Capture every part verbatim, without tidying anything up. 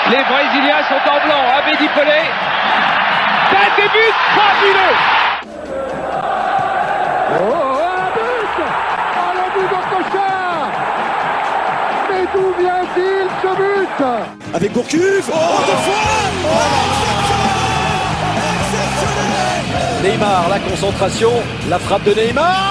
Les Brésiliens sont en blanc. Abedi Pelé. Ça débute fabuleux. Oh, oh, un but. Oh, le but d'Okocha. Mais d'où vient-il ce but? Avec Gourcuff. Oh, deux fois. Oh, exceptionnel. Neymar, la concentration, la frappe de Neymar.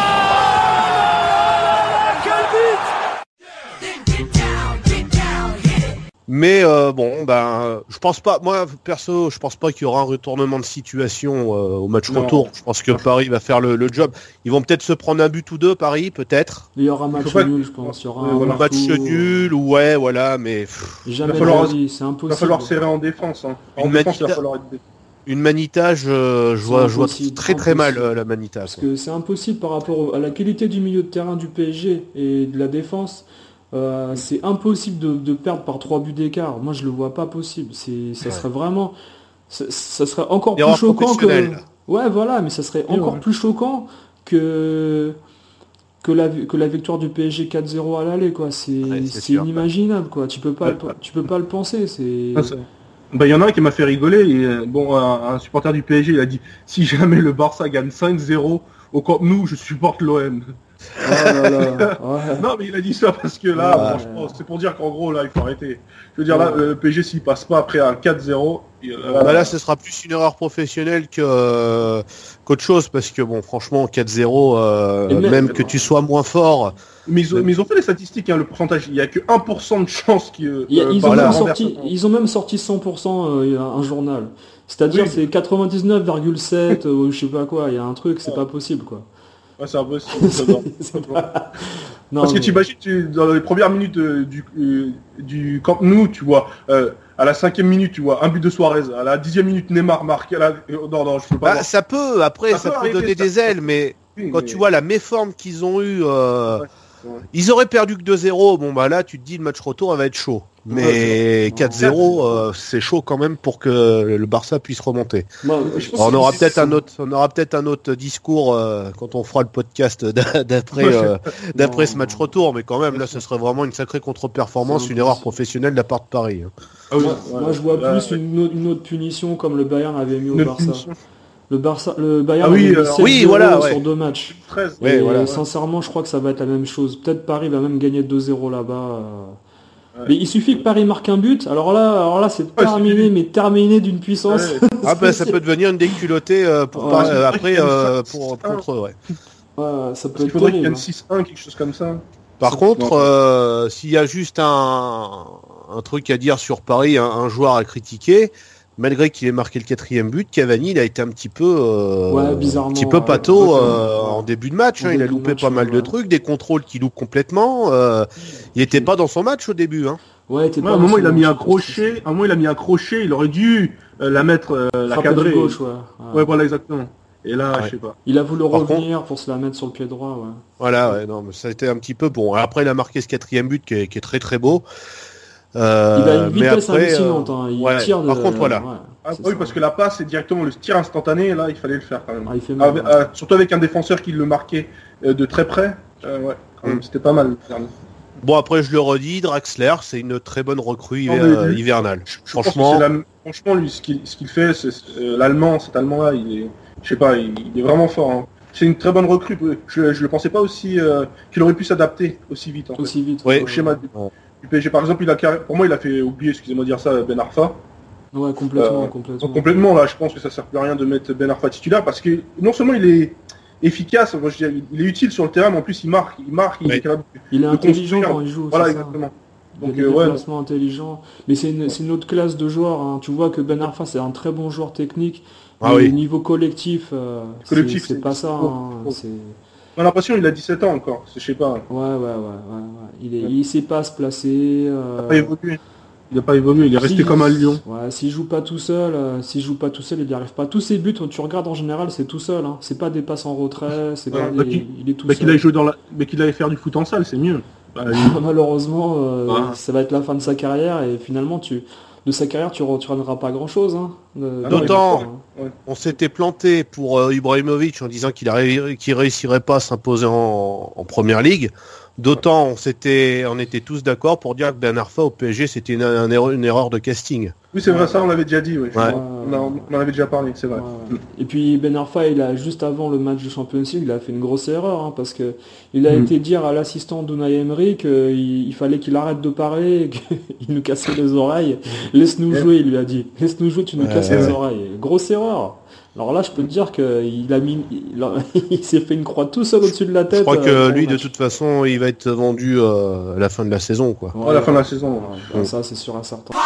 Mais euh, bon, ben, je pense pas. Moi, perso, je pense pas qu'il y aura un retournement de situation euh, au match non. retour. Je pense que Paris va faire le, le job. Ils vont peut-être se prendre un but ou deux, Paris, peut-être. Il y aura un match pas... nul, je pense. Il y aura ouais, un voilà. match nul, ouais, voilà, mais. Jamais il va falloir, dit, c'est impossible. Il va falloir serrer en défense. Hein. En Une défense, manita... il va falloir être... Une Manita, je, je vois, je vois très très mal euh, la Manita. Parce que c'est impossible par rapport à la qualité du milieu de terrain du P S G et de la défense. Euh, c'est impossible de, de perdre par trois buts d'écart. Moi, je le vois pas possible. C'est, ça ouais. serait vraiment, ça, ça serait encore plus choquant que. Ouais, voilà, mais ça serait oui, encore ouais. plus choquant que que la que la victoire du P S G quatre zéro à l'aller, quoi. C'est, ouais, c'est, c'est inimaginable, quoi. Tu peux pas, ouais. tu peux pas le penser. C'est. Ah, c'est... Bah, il y en a un qui m'a fait rigoler. Et, bon, un, un supporter du P S G, il a dit si jamais le Barça gagne cinq zéro au Camp Nou, je supporte l'O M. Oh là là. Ouais. Non, mais il a dit ça parce que là, ouais. franchement, c'est pour dire qu'en gros, là, il faut arrêter. Je veux dire, ouais. là, le P S G, s'il passe pas après un quatre zéro... Là, bah là, ce sera plus une erreur professionnelle que, euh, qu'autre chose, parce que, bon, franchement, quatre zéro, euh, même, même que tu sois moins fort... Mais ils ont, mais ils ont fait les statistiques, hein, le pourcentage. Il n'y a que un pour cent de chance qu'ils... Euh, ils, ils, ont même sorti, ils ont même sorti cent pour cent euh, un journal. C'est-à-dire, oui. c'est quatre-vingt-dix-neuf virgule sept, ou je sais pas quoi, il y a un truc, c'est ouais. pas possible, quoi. Ouais, c'est impossible. c'est pas... non, Parce mais... que tu imagines, tu, dans les premières minutes euh, du, euh, du Camp Nou, tu vois, euh, à la cinquième minute, tu vois, un but de Suarez. À la dixième minute, Neymar marque. À la... Non, non, je peux pas. Bah, ça peut, après, ça, ça peut, peut donner ça... des ailes, mais oui, quand mais... tu vois la méforme qu'ils ont eue, euh, ouais, ouais. ils auraient perdu que deux zéro. Bon, bah là, tu te dis, le match retour, va être chaud. Mais ouais, quatre zéro, euh, c'est chaud quand même pour que le Barça puisse remonter. Bah, on aura peut-être un autre, on aura peut-être un autre discours euh, quand on fera le podcast d'après, euh, d'après ce match retour. Mais quand même, là, ce serait vraiment une sacrée contre-performance, une erreur professionnelle de la part de Paris. Ah oui, moi, ouais, moi, je vois ouais, plus ouais. Une, autre, une autre punition comme le Bayern avait mis au une Barça. Punition. Le Barça, le Bayern ah oui, avait mis sept oui, voilà, sur ouais. deux matchs. treize Et voilà, sincèrement, ouais. je crois que ça va être la même chose. Peut-être Paris va même gagner deux zéro là-bas. Euh... Ouais. Mais il suffit que Paris marque un but, alors là, alors là c'est ouais, terminé, c'est mais terminé d'une puissance. Ouais. ah ben ça peut devenir une déculottée euh, pour ouais, par, euh, après euh, pour contre eux, ouais. Ouais, ça peut Parce être. Il faudrait qu'il y ait une six un, quelque chose comme ça. Par ça contre, euh, s'il y a juste un, un truc à dire sur Paris, un, un joueur à critiquer, malgré qu'il ait marqué le quatrième but, Cavani il a été un petit peu, euh, ouais, bizarrement, un petit peu pâteau ouais, euh, en début de match. Hein, il a loupé match, pas mal ouais. de trucs, des contrôles qui loupent complètement. Euh, il était pas dans son match au début. Hein. Ouais, ouais, à un moment il a mis un crochet, à un moment il a mis un crochet, il aurait dû euh, la mettre, euh, la cadrer. Gauche, ouais. ouais. ouais, voilà exactement. Et là, ouais. je sais pas. Il a voulu Par revenir contre... pour se la mettre sur le pied droit. Ouais. Voilà, ouais, non, mais ça a été un petit peu bon. Après, il a marqué ce quatrième but qui est, qui est très très beau. Euh, il a une vitesse après, hallucinante. Hein. Il ouais, tire de... Par contre, voilà. Ouais, ah, oui, ça. Parce que la passe, c'est directement le tir instantané. Et là, il fallait le faire quand même. Ah, il fait mal, ah, euh, surtout avec un défenseur qui le marquait euh, de très près. Euh, ouais, quand même, mm. c'était pas mal. Bon, après, je le redis, Draxler, c'est une très bonne recrue hiver, euh, hivernale. Je, je franchement, la, franchement, lui, ce qu'il, ce qu'il fait, c'est euh, l'allemand, cet allemand-là, il est, je sais pas, il, il est vraiment fort. Hein. C'est une très bonne recrue. Je, je le pensais pas aussi euh, qu'il aurait pu s'adapter aussi vite. En aussi fait, vite. Ouais. Au schéma du, ouais. du P S G, par exemple, il a pour moi, il a fait oublier, excusez-moi de dire ça, Ben Arfa. Ouais, complètement, euh, complètement. Complètement. Là, je pense que ça sert plus à rien de mettre Ben Arfa titulaire parce que non seulement il est efficace, moi je dirais, il est utile sur le terrain, mais en plus il marque, il marque, ouais. il est capable. Il est intelligent quand il joue. Voilà, exactement. Donc, il y a des euh, déplacements ouais, intelligents. Mais c'est une, c'est une autre classe de joueurs. Hein. Tu vois que Ben Arfa, c'est un très bon joueur technique. Ah mais oui. au niveau collectif, euh, collectif c'est, c'est, c'est pas ça. Hein. C'est... On a l'impression qu'il a dix-sept ans encore. Je sais pas. Ouais, ouais, ouais, ouais. ouais. Il, est, ouais. il sait pas se placer. Euh... Il n'a pas évolué. Il n'a pas évolué. Il est resté si, comme un lion. Ouais, s'il joue pas tout seul, euh, s'il joue pas tout seul, il n'y arrive pas. Tous ses buts, tu regardes en général, c'est tout seul. Hein. C'est pas des passes en retrait. C'est ouais, pas bah des... il est tout bah seul. Qu'il aille jouer dans la... Mais qu'il aille faire du foot en salle, c'est mieux. Bah, malheureusement, euh, ouais. ça va être la fin de sa carrière et finalement, tu, de sa carrière, tu ne retiendras pas grand-chose. Hein, de, D'autant, ouais. on s'était planté pour euh, Ibrahimovic en disant qu'il ne ré- qu'il réussirait pas à s'imposer en, en première ligue. D'autant, on, s'était, on était tous d'accord pour dire que Ben Arfa au P S G, c'était une, une, erreur, une erreur de casting. Oui, c'est vrai, ça, on l'avait déjà dit. Oui. Ouais. On, a, on en avait déjà parlé, c'est vrai. Ouais. Et puis Ben Arfa, il a juste avant le match de Champions League, il a fait une grosse erreur, hein, parce que il a mm. été dire à l'assistant d'Unai Emery qu'il il fallait qu'il arrête de parler, qu'il nous cassait les oreilles. Laisse-nous ouais. jouer, il lui a dit. Laisse-nous jouer, tu nous ouais, casses ouais. les oreilles. Grosse erreur. Alors là, je peux te dire qu'il a mis, il, a, il s'est fait une croix tout seul au-dessus de la tête. Je crois que euh, lui, de toute façon, il va être vendu euh, à la fin de la saison, quoi. Ouais, à la fin de la saison. Ouais, ouais. Ça, c'est sûr et certain.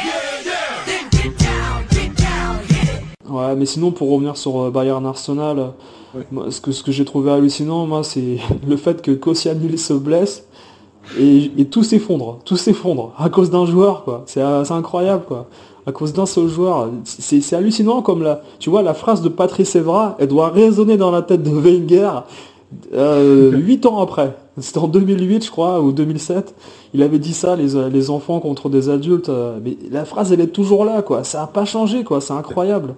Ouais, mais sinon, pour revenir sur Bayern Arsenal, ouais. moi, ce que ce que j'ai trouvé hallucinant, moi, c'est le fait que Koscielny se blesse et, et tout s'effondre, tout s'effondre à cause d'un joueur, quoi. C'est, c'est incroyable, quoi. À cause d'un seul joueur, c'est, c'est hallucinant comme la, tu vois, la phrase de Patrice Evra, elle doit résonner dans la tête de Wenger euh, huit ans après. C'était en deux mille huit, je crois, ou deux mille sept. Il avait dit ça, les, les enfants contre des adultes. Euh, mais la phrase, elle est toujours là, quoi. Ça n'a pas changé, quoi. C'est incroyable.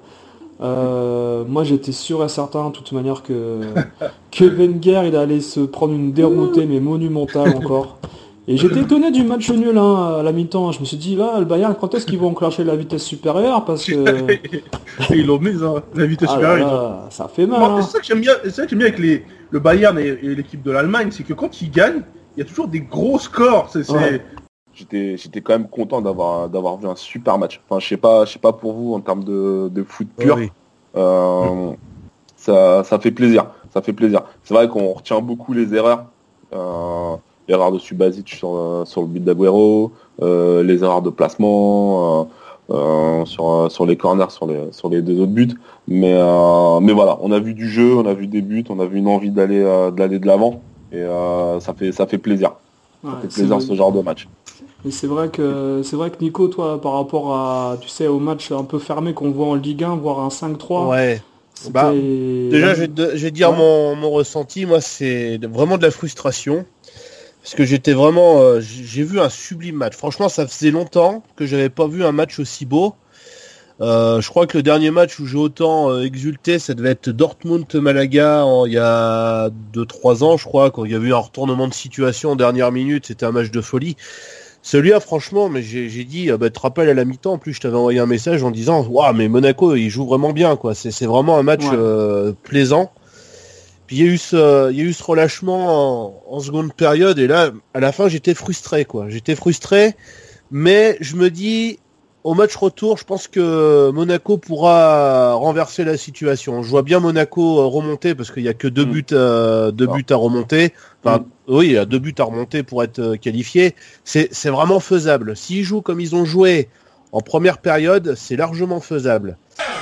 Euh, moi, j'étais sûr et certain, de toute manière, que, que Wenger, il allait se prendre une déroutée, mais monumentale encore. Et j'étais étonné du match nul hein, à la mi-temps. Je me suis dit, là, le Bayern, quand est-ce qu'ils vont enclencher la vitesse supérieure? Parce que... Ils l'ont mis, hein, la vitesse ah supérieure. Là, ça fait mal. Moi, hein. C'est ça que j'aime bien, c'est ça que j'aime bien avec les, le Bayern et, et l'équipe de l'Allemagne, c'est que quand ils gagnent, il y a toujours des gros scores. C'est, c'est... Ouais. J'étais, j'étais quand même content d'avoir, d'avoir vu un super match. Enfin, je sais pas, je sais pas pour vous en termes de, de foot pur. Oui. Euh, oui. Ça, ça fait plaisir. Ça fait plaisir. C'est vrai qu'on retient beaucoup les erreurs. Euh, Erreur de Subasic sur, euh, sur le but d'Agüero, euh, les erreurs de placement euh, euh, sur, sur les corners, sur les, sur les deux autres buts. Mais, euh, mais voilà, on a vu du jeu, on a vu des buts, on a vu une envie d'aller, euh, d'aller de l'avant. Et euh, ça, fait, ça fait plaisir. Ouais, ça fait plaisir ce genre de match. Et c'est vrai que c'est vrai que Nico, toi, par rapport à tu sais au match un peu fermé qu'on voit en Ligue un, voire un cinq trois. Ouais. Bah, déjà, je vais, de, je vais dire ouais. mon, mon ressenti. Moi, c'est vraiment de la frustration. Parce que j'étais vraiment, euh, j'ai vu un sublime match. Franchement, ça faisait longtemps que j'avais pas vu un match aussi beau. Euh, je crois que le dernier match où j'ai autant euh, exulté, ça devait être Dortmund-Malaga il y a deux trois ans, je crois, quand il y avait eu un retournement de situation en dernière minute. C'était un match de folie. Celui-là, franchement, mais j'ai, j'ai dit, bah, tu te rappelles à la mi-temps, en plus, je t'avais envoyé un message en disant, waouh, mais Monaco, il joue vraiment bien, quoi. C'est, c'est vraiment un match ouais. euh, plaisant. Puis il y a eu ce, il y a eu ce relâchement en, en seconde période et là, à la fin, j'étais frustré, quoi. J'étais frustré, mais je me dis, au match retour, je pense que Monaco pourra renverser la situation. Je vois bien Monaco remonter parce qu'il y a que deux buts, euh, deux buts à remonter. Enfin, mmh. oui, il y a deux buts à remonter pour être qualifié. C'est, c'est vraiment faisable. S'ils jouent comme ils ont joué en première période, c'est largement faisable.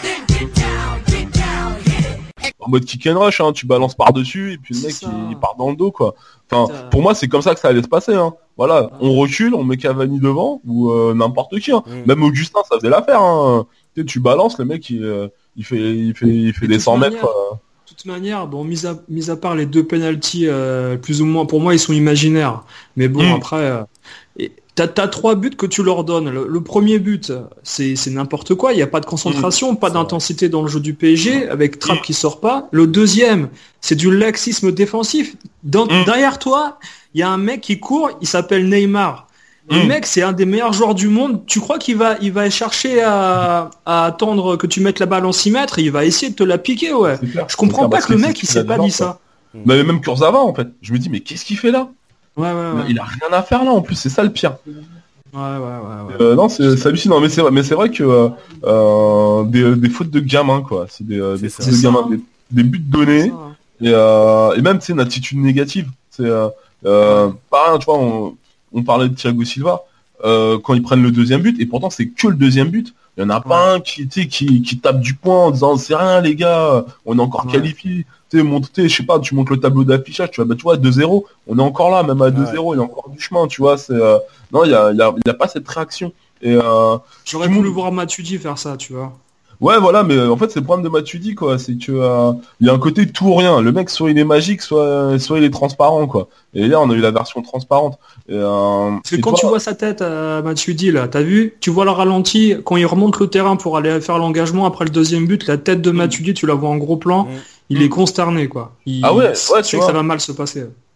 En mode kick and rush, hein, tu balances par-dessus et puis le mec il, il part dans le dos quoi. Enfin, pour moi c'est comme ça que ça allait se passer. Hein. Voilà, on recule, on met Cavani devant ou euh, n'importe qui. Hein. Mm. Même Augustin ça faisait l'affaire. Hein. Tu, tu balances, le mec il, euh, il fait, il fait, il fait des cent mètres. Euh... De toute manière, bon, mis à, mis à part les deux penalties, euh, plus ou moins, pour moi ils sont imaginaires. Mais bon mm. après. Euh, et... T'as, t'as trois buts que tu leur donnes. Le, le premier but, c'est, c'est n'importe quoi. Il n'y a pas de concentration, mmh, pas d'intensité vrai. Dans le jeu du P S G, avec Trapp mmh. qui sort pas. Le deuxième, c'est du laxisme défensif. Dans, mmh. Derrière toi, il y a un mec qui court, il s'appelle Neymar. Mmh. Le mec, c'est un des meilleurs joueurs du monde. Tu crois qu'il va, il va chercher à, à attendre que tu mettes la balle en six mètres et il va essayer de te la piquer, ouais. Je comprends pas que le mec, il s'est pas dit ça. Mais même Kurzawa, en fait. Je me dis, mais qu'est-ce qu'il fait là? Ouais, ouais, ouais. Il a rien à faire là en plus, c'est ça le pire. Ouais, ouais, ouais. ouais. Euh, non, c'est, c'est hallucinant, mais c'est vrai, mais c'est vrai que euh, des, des fautes de gamins quoi, c'est des, c'est des fautes de gamins, des, des buts donnés et, euh, et même c'est une attitude négative. C'est euh, euh, pas, tu vois, on, on parlait de Thiago Silva euh, quand ils prennent le deuxième but et pourtant c'est que le deuxième but. Il y en a pas ouais. un qui, qui, qui tape du poing en disant c'est rien les gars, on est encore ouais. qualifiés. Tu montes, je sais pas, tu montes le tableau d'affichage, tu vois, bah tu vois, deux zéro, on est encore là, même à deux zéro, ouais. il y a encore du chemin, tu vois, c'est euh... non, il y a, y, a, y a pas cette réaction. Et euh... j'aurais voulu monde... voir Matuidi faire ça, tu vois. Ouais, voilà, mais en fait, c'est le problème de Matuidi, quoi, c'est que euh, il y a un côté tout ou rien. Le mec, soit il est magique, soit soit il est transparent, quoi. Et là, on a eu la version transparente. Et, euh... Parce que quand toi... tu vois sa tête, euh, Matuidi, là, t'as vu, tu vois le ralenti quand il remonte le terrain pour aller faire l'engagement après le deuxième but, la tête de Matuidi, tu la vois en gros plan. Mmh. Il est consterné, quoi. Il... Ah ouais, ouais tu sais que ça va mal se passer.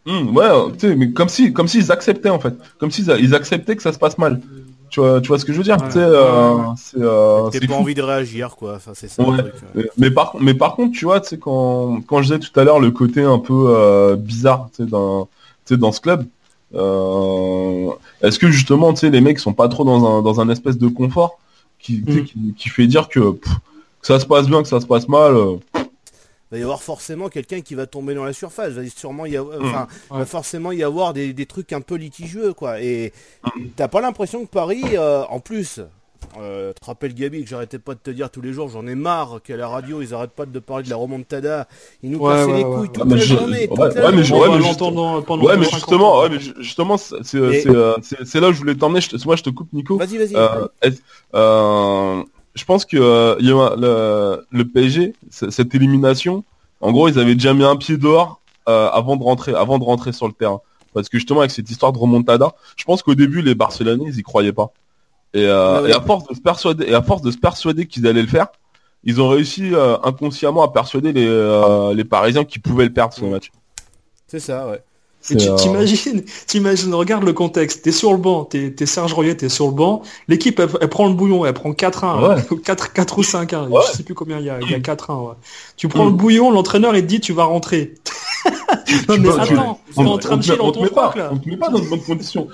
Mmh, ouais, tu sais, mais comme si, comme s'ils acceptaient en fait, comme s'ils ils acceptaient que ça se passe mal. Tu vois, tu vois ce que je veux dire? Ouais. Tu sais, euh, c'est, euh, T'as c'est pas fou. envie de réagir, quoi. Enfin, c'est ça. Ouais. Le truc, ouais. Mais par, mais par contre, tu vois, tu sais, quand, quand je disais tout à l'heure le côté un peu euh, bizarre, tu sais, dans, tu sais, dans ce club, euh, est-ce que justement, tu sais, les mecs sont pas trop dans un, dans un espèce de confort qui, tu sais, Mm. qui, qui fait dire que, pff, que ça se passe bien, que ça se passe mal. euh, Il va y avoir forcément quelqu'un qui va tomber dans la surface. Il va sûrement y avoir, Mm. enfin, il va forcément y avoir des, des trucs un peu litigieux, quoi. Et Mm. t'as pas l'impression que Paris, euh, en plus, euh, tu te rappelles Gabi que j'arrêtais pas de te dire tous les jours, j'en ai marre qu'à la radio ils arrêtent pas de parler de la remontada, ils nous Ouais, cassaient ouais, les ouais. couilles toute Ah, mais la je- journée. toute ouais, la ouais, mais je- journée. ouais, mais On je- l'entend pendant Ouais, mais cinquante justement, ans. ouais, mais ju- justement, c'est, c'est, Et- c'est, euh, c'est- c'est là où je voulais t'emmener. Je te- moi, je te coupe, Nico. Vas-y, vas-y. Euh, est- euh, je pense que euh, il y a le, le P S G, c- cette élimination, en gros, ils avaient déjà mis un pied dehors euh, avant de rentrer, avant de rentrer sur le terrain. Parce que justement, avec cette histoire de remontada, je pense qu'au début, les Barcelonais, ils y croyaient pas. Et, euh, Ouais, ouais. et à force de se persuader, et à force de se persuader qu'ils allaient le faire, ils ont réussi euh, inconsciemment à persuader les, euh, les Parisiens qu'ils pouvaient le perdre ce Mm. match. C'est ça, ouais. Et tu C'est, euh, t'imagines, t'imagines, regarde le contexte, t'es sur le banc, t'es, t'es Serge Royer, t'es sur le banc, l'équipe elle, elle prend le bouillon, elle prend quatre un, Ouais. quatre, quatre ou cinq un, Ouais. je sais plus combien il y a, il y a quatre un, ouais. Tu prends Mm. le bouillon, l'entraîneur il te dit tu vas rentrer. non mais peux- tu- attends, t'es en train de chier dans on te ton met pas, froc là. on te met pas dans de bonnes conditions.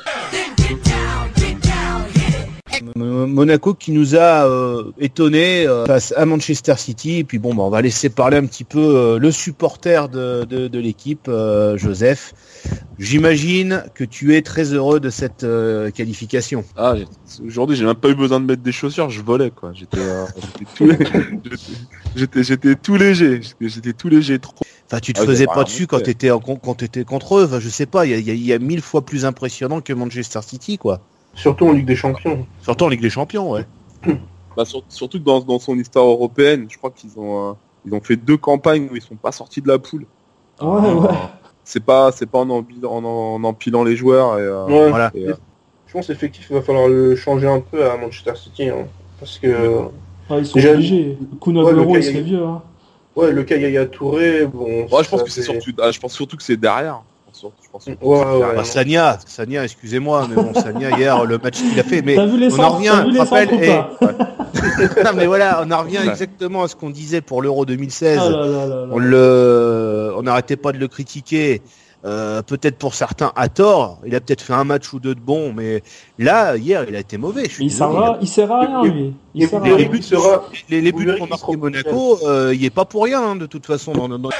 M- Monaco qui nous a euh, étonné euh, face à Manchester City. Et puis bon, bah, on va laisser parler un petit peu euh, le supporter de, de, de l'équipe, euh, Joseph. J'imagine que tu es très heureux de cette euh, qualification. Ah, j'ai- aujourd'hui, j'ai même pas eu besoin de mettre des chaussures, je volais, quoi. J'étais, euh, j'étais tout, lé- j'étais, j'étais, j'étais tout léger, j'étais, j'étais tout léger, trop. Enfin, tu te Ah, faisais j'ai pas rien dessus fait. quand t'étais en- quand t'étais contre eux. Enfin, je sais pas, il y a, il y a- il y a mille fois plus impressionnant que Manchester City, quoi. Surtout en Ligue des Champions. Surtout en Ligue des Champions, ouais. Bah, sur- surtout que dans, dans son histoire européenne, je crois qu'ils ont, euh, ils ont fait deux campagnes où ils sont pas sortis de la poule. Ouais, ouais. C'est pas, c'est pas en, empilant, en, en empilant les joueurs et, euh, Ouais. Voilà. et, euh, Je pense effectivement il va falloir le changer un peu à Manchester City. Hein, parce que Ah, ils sont Déjà- obligés. Kun Ouais, Aguero le il serait Cagliari. vieux. Hein. ouais, le cas Yaya Touré, bon. ouais, je pense ça que c'est fait- surtout, ah, je pense surtout que c'est derrière. Je pense surtout- je pense surtout Ouais, que c'est ouais, derrière. Bah, Sagna, Sagna, excusez-moi, mais bon, Sagna hier, le match qu'il a fait, mais T'as vu les on en centres, revient, t'as vu tu les te rappelles, centres ou et- pas non, mais voilà, on en revient Ouais. exactement à ce qu'on disait pour l'Euro deux mille seize. Ah là là là là. On le, on n'arrêtait pas de le critiquer. Euh, peut-être pour certains à tort. Il a peut-être fait un match ou deux de bon, mais là, hier, il a été mauvais. Je suis Il sert désolé, à, il sert à rien Et- lui. Il et sert à vous verrez rien. qu'il sera- Les, les Vous buts verrez qu'on qu'il marque sera à Monaco, euh, il est pas pour rien, hein, de toute façon. Dans, dans...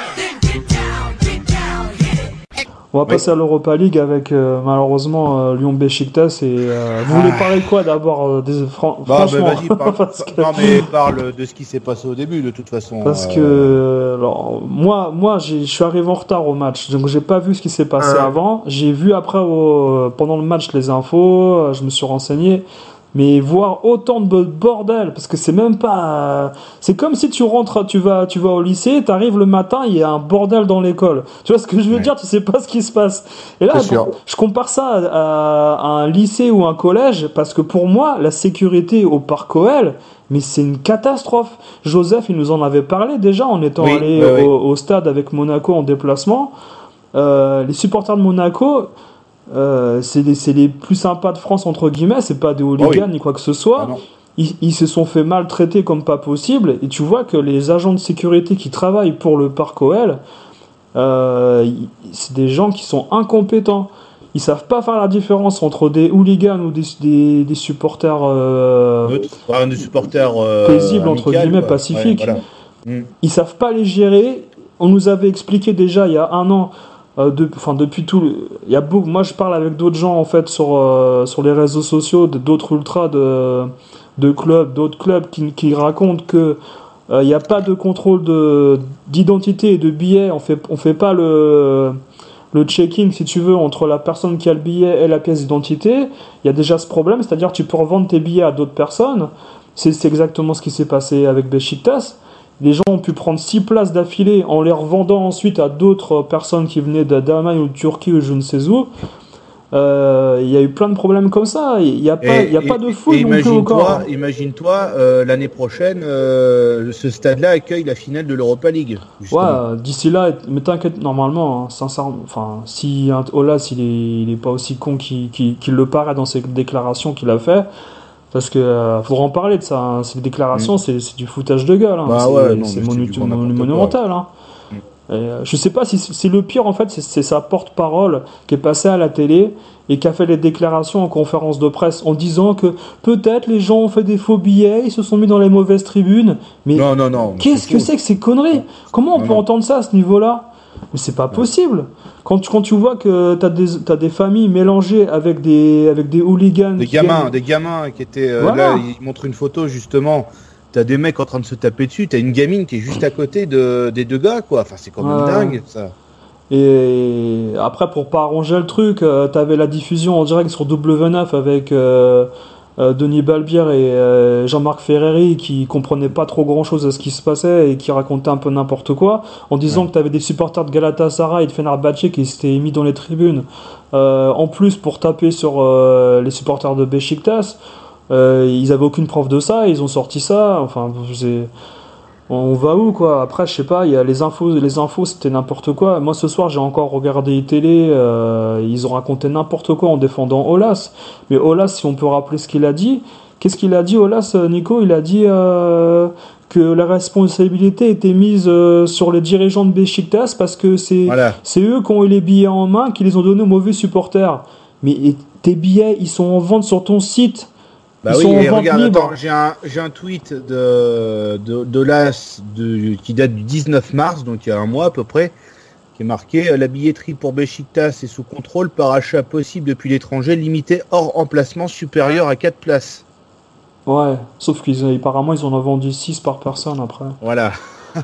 On va passer à l'Europa League avec euh, malheureusement euh, Lyon Beşiktaş et euh, vous voulez parler de quoi d'abord euh, des, fran- Bah, franchement bah, vas-y, parle, parce que, non, mais parle de ce qui s'est passé au début, de toute façon. parce euh, que alors, moi moi j'ai- je suis arrivé en retard au match donc j'ai pas vu ce qui s'est passé Ah. avant, j'ai vu après au- pendant le match les infos, euh, je me suis renseigné. Mais voir autant de bordel, parce que c'est même pas, c'est comme si tu rentres, tu vas, tu vas au lycée, t'arrives le matin, il y a un bordel dans l'école. Tu vois ce que je veux Ouais. dire? Tu sais pas ce qui se passe. Et là, C'est sûr. je compare ça à, à un lycée ou un collège, parce que pour moi, la sécurité au parc O L, mais c'est une catastrophe. Joseph, il nous en avait parlé déjà en étant Oui, allé oui, oui. au, au stade avec Monaco en déplacement. Euh, les supporters de Monaco, euh, c'est les, c'est les plus sympas de France entre guillemets, c'est pas des hooligans ni quoi que ce soit. Ah non. Ils, ils se sont fait maltraiter comme pas possible, et tu vois que les agents de sécurité qui travaillent pour le parc O L, euh, ils- c'est des gens qui sont incompétents. Ils savent pas faire la différence entre des hooligans ou des, des, des supporters euh, neutre, enfin, des supporters euh, paisibles, entre amical, guillemets, quoi. pacifiques. Ouais, voilà. Mm. Ils savent pas les gérer. On nous avait expliqué déjà il y a un an, euh, de, enfin depuis tout, le- il y a beaucoup. Moi, je parle avec d'autres gens en fait sur euh, sur les réseaux sociaux, de- d'autres ultras de de clubs, d'autres clubs qui, qui racontent que euh, il n'y a pas de contrôle de d'identité et de billets. On fait on fait pas le le checking, si tu veux, entre la personne qui a le billet et la pièce d'identité. Il y a déjà ce problème, c'est-à-dire que tu peux revendre tes billets à d'autres personnes. C'est c'est exactement ce qui s'est passé avec Beşiktaş. Les gens ont pu prendre six places d'affilée en les revendant ensuite à d'autres personnes qui venaient d'Allemagne ou de Turquie ou je ne sais où. Euh, il y a eu plein de problèmes comme ça. Il n'y a pas, il y a et, pas de fouille non plus au corps. Imagine-toi, euh, l'année prochaine, euh, ce stade-là accueille la finale de l'Europa League. Justement. Ouais, d'ici là, mais t'inquiète, normalement, hein, sincèrement, enfin, si Aulas, il est, il est pas aussi con qu'il, qu'il, qu'il le paraît dans ses déclarations qu'il a fait. Parce que euh, faudra en parler de ça. Hein. Ces déclarations, mmh. c'est, c'est du foutage de gueule. Hein. Bah c'est ouais, non, c'est monu- mon- monumental. Hein. Mmh. Et, euh, je sais pas si c'est, c'est le pire en fait, c'est, c'est sa porte-parole qui est passée à la télé et qui a fait les déclarations en conférence de presse en disant que peut-être les gens ont fait des faux billets, ils se sont mis dans les mauvaises tribunes. Mais non, non, non. Qu'est-ce que c'est que ces conneries ? Comment on non, peut non. entendre ça à ce niveau-là ? Mais c'est pas possible. Quand tu, quand tu vois que t'as des, t'as des familles mélangées avec des, avec des hooligans. Des gamins, viennent... des gamins qui étaient, euh, voilà. Là, ils montrent une photo justement. T'as des mecs en train de se taper dessus. T'as une gamine qui est juste à côté de, des deux gars, quoi. Enfin, c'est quand même ouais. dingue, ça. Et après, pour pas arranger le truc, euh, t'avais la diffusion en direct sur W neuf avec, euh, Euh, Denis Balbière et euh, Jean-Marc Ferreri qui comprenaient pas trop grand chose à ce qui se passait et qui racontaient un peu n'importe quoi en disant ouais. que tu avais des supporters de Galatasaray et de Fenerbahçe qui s'étaient mis dans les tribunes euh, en plus pour taper sur euh, les supporters de Beşiktaş. Euh, ils avaient aucune preuve de ça, ils ont sorti ça, enfin c'est... on va où quoi. Après je sais pas, il y a les infos, les infos c'était n'importe quoi. Moi ce soir j'ai encore regardé les télé, euh, ils ont raconté n'importe quoi en défendant Aulas. Mais Aulas, si on peut rappeler ce qu'il a dit, qu'est-ce qu'il a dit Aulas, Nico? Il a dit euh, que la responsabilité était mise euh, sur les dirigeants de Beşiktaş parce que c'est, voilà. c'est eux qui ont eu les billets en main, qui les ont donnés aux mauvais supporters. Mais tes billets, ils sont en vente sur ton site. Bah Ils oui, et regarde, attends, j'ai un, j'ai un tweet de, de, de l'As de, qui date du dix-neuf mars, donc il y a un mois à peu près, qui est marqué « La billetterie pour Beşiktaş est sous contrôle par achat possible depuis l'étranger, limité hors emplacement supérieur à quatre places. » Ouais, sauf qu'ils apparemment ils en ont vendu six par personne après. Voilà.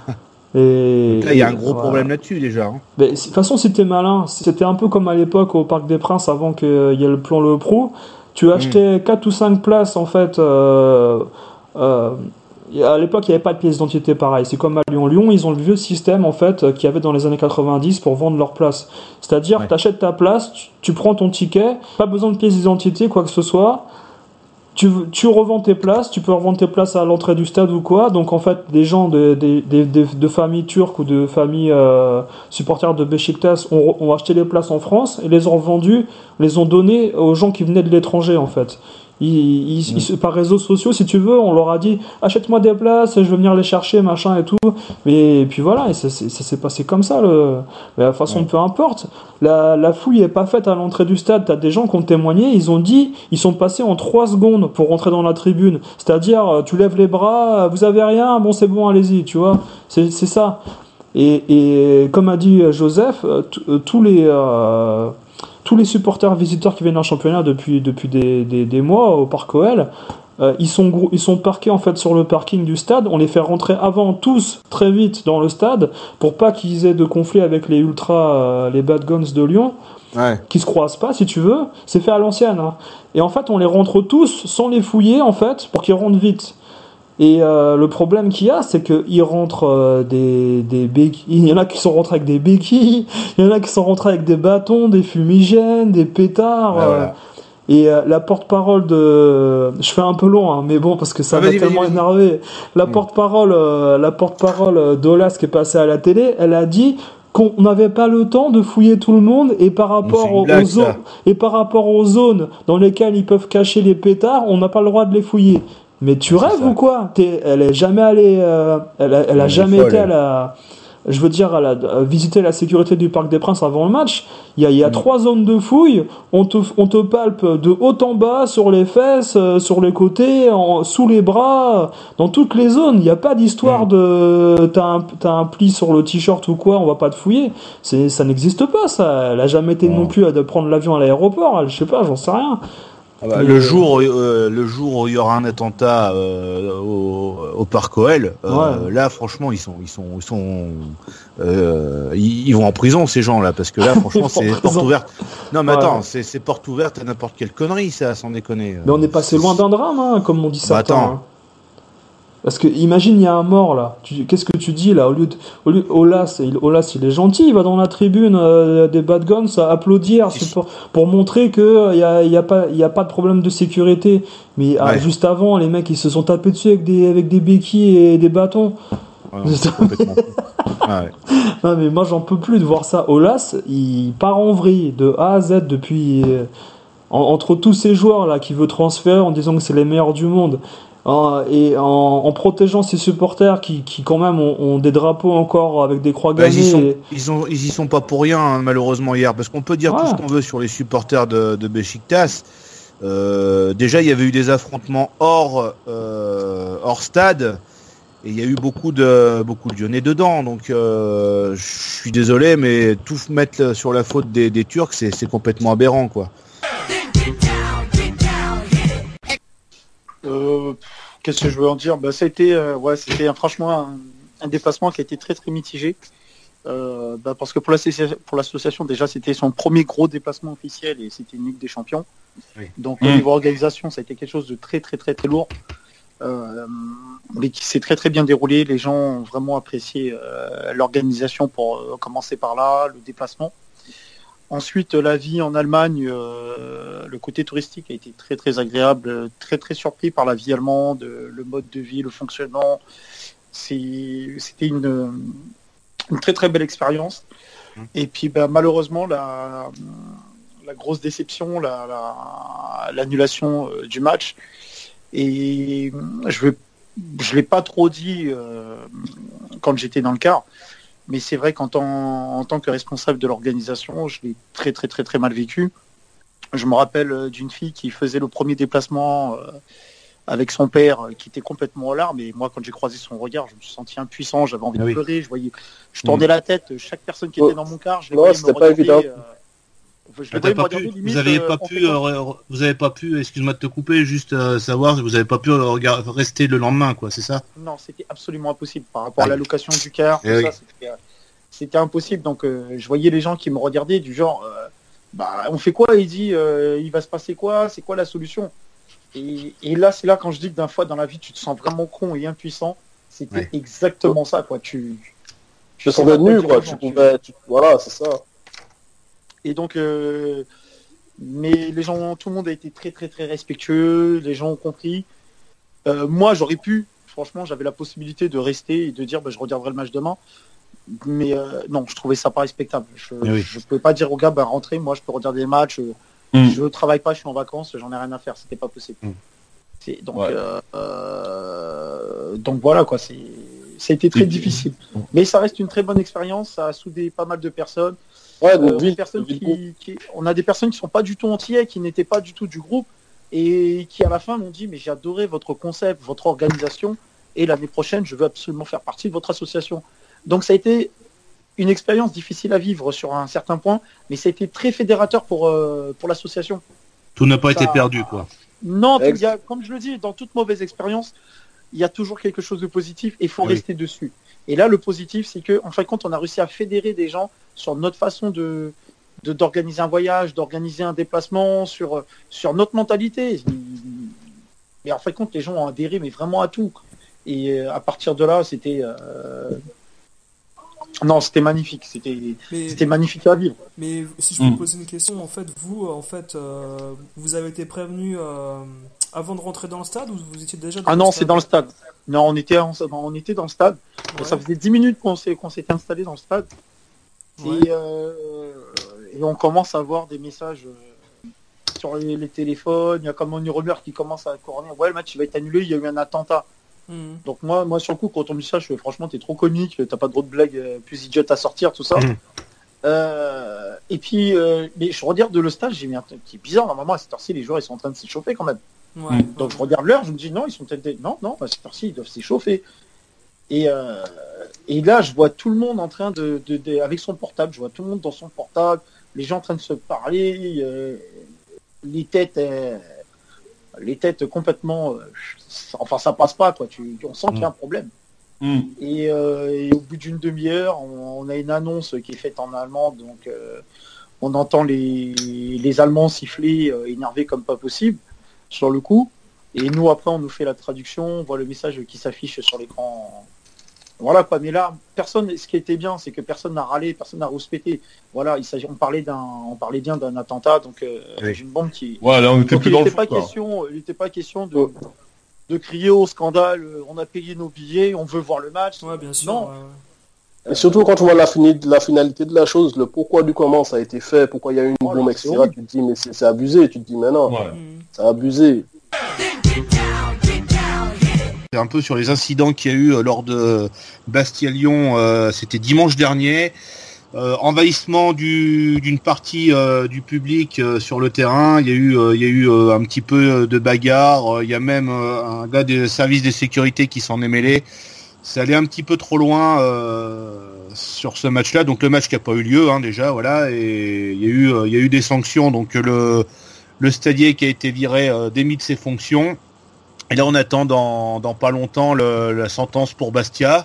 Et donc là, il y a un gros voilà. problème là-dessus déjà. Hein. Mais, de toute façon, c'était malin. C'était un peu comme à l'époque au Parc des Princes avant qu'il y ait le plan Le Pro. Tu achetais mmh. quatre ou cinq places en fait. Euh, euh, à l'époque, il n'y avait pas de pièce d'identité pareil. C'est comme à Lyon. Lyon, ils ont le vieux système en fait qu'il y avait dans les années quatre-vingt-dix pour vendre leur place. C'est-à-dire, ouais. tu achètes ta place, tu, tu prends ton ticket, pas besoin de pièce d'identité, quoi que ce soit. Tu, tu revends tes places, tu peux revendre tes places à l'entrée du stade ou quoi. Donc en fait, des gens de, de, de, de, de familles turques ou de familles euh, supporters de Beşiktaş ont, ont acheté les places en France et les ont revendues, les ont données aux gens qui venaient de l'étranger en fait. Ils, ils, mmh. ils, par réseaux sociaux, si tu veux, on leur a dit achète-moi des places, je vais venir les chercher, machin et tout. Mais et puis voilà, et ça, ça, ça s'est passé comme ça. Le, mais de toute façon, ouais. peu importe. La, la fouille est pas faite à l'entrée du stade. T'as des gens qui ont témoigné, ils ont dit, ils sont passés en trois secondes pour rentrer dans la tribune. C'est-à-dire, tu lèves les bras, vous avez rien, bon c'est bon, allez-y, tu vois. C'est, c'est ça. Et, et comme a dit Joseph, t- tous les euh, tous les supporters visiteurs qui viennent en championnat depuis, depuis des, des, des mois au Parc O L, euh, ils, sont, ils sont parqués en fait sur le parking du stade. On les fait rentrer avant tous très vite dans le stade pour pas qu'ils aient de conflit avec les ultras, euh, les bad guns de Lyon, ouais. qui se croisent pas si tu veux. C'est fait à l'ancienne. Hein. Et en fait on les rentre tous sans les fouiller en fait pour qu'ils rentrent vite. Et euh, le problème qu'il y a, c'est qu'ils rentrent euh, des, des béquilles. Il y en a qui sont rentrés avec des béquilles, il y en a qui sont rentrés avec des bâtons, des fumigènes, des pétards. Ah, voilà. euh, et euh, la porte-parole de... Je fais un peu long, hein, mais bon, parce que ça ah, m'a vas-y, tellement vas-y, énervé. Vas-y. La mmh. porte-parole, euh, la porte-parole d'Aulas qui est passée à la télé, elle a dit qu'on n'avait pas le temps de fouiller tout le monde et par rapport aux, blague, aux zones, et par rapport aux zones dans lesquelles ils peuvent cacher les pétards, on n'a pas le droit de les fouiller. Mais tu c'est rêves ça. Ou quoi? T'es, elle est jamais allée, euh, elle a, elle a jamais folle, été à la, je veux dire, à la, à visiter la sécurité du Parc des Princes avant le match. Il y a, il y a mmh. trois zones de fouille. On te, on te palpe de haut en bas, sur les fesses, euh, sur les côtés, en, sous les bras, dans toutes les zones. Il n'y a pas d'histoire mmh. de, t'as un, t'as un pli sur le t-shirt ou quoi, on va pas te fouiller. C'est, ça n'existe pas, ça. Elle a jamais été mmh. non plus à de prendre l'avion à l'aéroport. Elle, je sais pas, j'en sais rien. Ah bah, le, jour, euh, le jour où il y aura un attentat euh, au, au Parc O L, euh, ouais. là franchement ils sont ils sont ils sont euh, ils, ils vont en prison ces gens là parce que là franchement c'est porte ouverte. Non mais ouais. attends c'est, c'est porte ouverte à n'importe quelle connerie ça sans déconner. Mais on est passé loin d'un drame hein, comme on dit ça. Bah, attends. Hein. Parce que imagine, il y a un mort là. Tu, qu'est-ce que tu dis là? Au lieu de, au lieu, Olas, il, Olas, il est gentil, il va dans la tribune euh, des Bad Guns à applaudir pour, pour montrer que il y a, y a pas, il y a pas de problème de sécurité. Mais ouais. ah, juste avant, les mecs ils se sont tapés dessus avec des, avec des béquilles et des bâtons. Ouais, non, complètement. Ah ouais. Non mais moi j'en peux plus de voir ça. Olas, il part en vrille de A à Z depuis euh, en, entre tous ces joueurs là qui veut transférer en disant que c'est les meilleurs du monde. Euh, et en, en protégeant ses supporters qui, qui quand même ont, ont des drapeaux encore avec des croix gammées. Bah, ils, y sont, et... ils, ont, ils y sont pas pour rien hein, malheureusement hier, parce qu'on peut dire ouais. tout ce qu'on veut sur les supporters de, de Beşiktaş. Euh, déjà il y avait eu des affrontements hors, euh, hors stade et il y a eu beaucoup de, beaucoup de Lyonnais dedans, donc euh, je suis désolé mais tout mettre sur la faute des, des Turcs c'est, c'est complètement aberrant quoi. Euh, qu'est-ce que je veux en dire? Bah, ça a été, euh, ouais, c'était un, franchement un, un déplacement qui a été très très mitigé. Euh, bah, parce que pour l'association, pour l'association, déjà, c'était son premier gros déplacement officiel et c'était une Ligue des Champions. Oui. Donc, mmh. au niveau organisation, ça a été quelque chose de très très très très lourd. Euh, mais qui s'est très très bien déroulé. Les gens ont vraiment apprécié euh, l'organisation pour euh, commencer par là, le déplacement. Ensuite, la vie en Allemagne, euh, le côté touristique a été très très agréable, très très surpris par la vie allemande, le mode de vie, le fonctionnement. C'est, c'était une, une très très belle expérience. Et puis ben, malheureusement, la, la grosse déception, la, la, l'annulation euh, du match. Et je ne je l'ai pas trop dit euh, quand j'étais dans le car. Mais c'est vrai qu'en tant, en tant que responsable de l'organisation, je l'ai très très très très mal vécu. Je me rappelle d'une fille qui faisait le premier déplacement euh, avec son père, euh, qui était complètement en larmes. Et moi, quand j'ai croisé son regard, je me suis senti impuissant, j'avais envie ah de oui. pleurer. Je voyais, je tournais mmh. la tête. Chaque personne qui était dans mon car, je les non, voyais me pas évident. Euh, je les voyais me regarder, limite, vous n'avez pas pu, euh, vous avez pas pu, excuse-moi de te couper, juste euh, savoir, vous n'avez pas pu euh, regarder, rester le lendemain, quoi, c'est ça? Non, c'était absolument impossible par rapport ah. à la location du car. Tout oui. ça, c'était, c'était impossible. Donc, euh, je voyais les gens qui me regardaient du genre, euh, bah, on fait quoi? Il dit, euh, il va se passer quoi? C'est quoi la solution? et, et là, c'est là quand je dis que d'un fois dans la vie, tu te sens vraiment con et impuissant. C'était ouais. exactement ça, quoi. Tu, tu te sentais nu, quoi. Tu pouvais, tu... voilà, c'est ça. Et donc, euh, mais les gens, tout le monde a été très très très respectueux, les gens ont compris. Euh, moi, j'aurais pu, franchement, j'avais la possibilité de rester et de dire, bah, je regarderai le match demain. Mais euh, non, je trouvais ça pas respectable. Je ne oui. pouvais pas dire aux gars, bah, rentrez, moi je peux regarder les matchs. Euh, mm. Je ne travaille pas, je suis en vacances, j'en ai rien à faire. C'était pas possible. Mm. C'est, donc, ouais. euh, euh, donc voilà quoi. C'est, ça a été très mm. difficile. Mm. Mais ça reste une très bonne expérience. Ça a soudé pas mal de personnes. Ouais, euh, des personnes qui, qui, on a des personnes qui sont pas du tout entiers, qui n'étaient pas du tout du groupe et qui à la fin m'ont dit mais j'ai adoré votre concept, votre organisation et l'année prochaine je veux absolument faire partie de votre association. Donc ça a été une expérience difficile à vivre sur un certain point, mais ça a été très fédérateur pour euh, pour l'association. Tout n'a pas ça, été perdu quoi. Non, il y a, comme je le dis, dans toute mauvaise expérience, il y a toujours quelque chose de positif et il faut oui. rester dessus. Et là, le positif, c'est que, en fin de compte, on a réussi à fédérer des gens sur notre façon de, de d'organiser un voyage, d'organiser un déplacement, sur, sur notre mentalité. Mais en fin de compte, les gens ont adhéré, mais vraiment à tout. Et à partir de là, c'était... Euh... Non, c'était magnifique. C'était, mais, c'était magnifique à vivre. Mais si je peux mmh. poser une question, en fait, vous, en fait, euh, vous avez été prévenu euh, avant de rentrer dans le stade ou vous étiez déjà dans ah le non, stade? C'est dans le stade. Non, on était, en, on était dans le stade. Ouais. Ça faisait dix minutes qu'on, s'est, qu'on s'était installé dans le stade. Ouais. Et, euh, et on commence à voir des messages euh, sur les, les téléphones. Il y a comme une rumeur qui commence à courir. Ouais, le match il va être annulé, il y a eu un attentat. Mmh. Donc moi, moi sur le coup, quand on me dit ça, je fais franchement, t'es trop comique, t'as pas trop de blagues euh, plus idiotes à sortir, tout ça. Mmh. Euh, et puis, euh, mais je regarde de le stade, j'ai mis un truc qui est bizarre. Normalement, à cette heure-ci, les joueurs ils sont en train de s'échauffer quand même. Ouais. Donc je regarde l'heure, je me dis non, ils sont peut-être non, non, à cette heure-ci, ils doivent s'échauffer. Et, euh, et là, je vois tout le monde en train de, de, de, avec son portable, je vois tout le monde dans son portable, les gens en train de se parler, euh, les têtes. Euh, les têtes complètement euh, enfin ça passe pas quoi, tu, on sent mmh. qu'il y a un problème mmh. et, euh, et au bout d'une demi-heure on, on a une annonce qui est faite en allemand, donc euh, on entend les, les Allemands siffler euh, énervés comme pas possible sur le coup Et nous, après, on nous fait la traduction, on voit le message qui s'affiche sur l'écran. Voilà quoi, mais là, personne, ce qui était bien, c'est que personne n'a râlé, personne n'a rouspété. Voilà, il s'agit, on parlait d'un, on parlait bien d'un attentat, donc euh, oui. Une bombe qui. Ouais, là, on était donc, plus il dans n'était le pas foot, question, il n'était pas question de, de crier au scandale. On a payé nos billets, on veut voir le match. Ouais, bien sûr. Non. Ouais. Et surtout quand tu vois la, fini, la finalité de la chose, le pourquoi du comment ça a été fait, pourquoi il y a eu une oh, bombe, et cetera. Tu te dis mais c'est, c'est abusé. Tu te dis mais non, ouais. C'est abusé. Un peu sur les incidents qu'il y a eu lors de Bastia-Lyon, euh, c'était dimanche dernier. Euh, envahissement du, d'une partie euh, du public euh, sur le terrain. Il y a eu, euh, il y a eu euh, un petit peu de bagarre. Il y a même euh, un gars des services de sécurité qui s'en est mêlé. C'est allé un petit peu trop loin euh, sur ce match-là. Donc le match qui n'a pas eu lieu hein, déjà, voilà. Et il y a eu, euh, il y a eu des sanctions. Donc le le stadier qui a été viré euh, démis de ses fonctions. Et là, on attend dans, dans pas longtemps le, la sentence pour Bastia.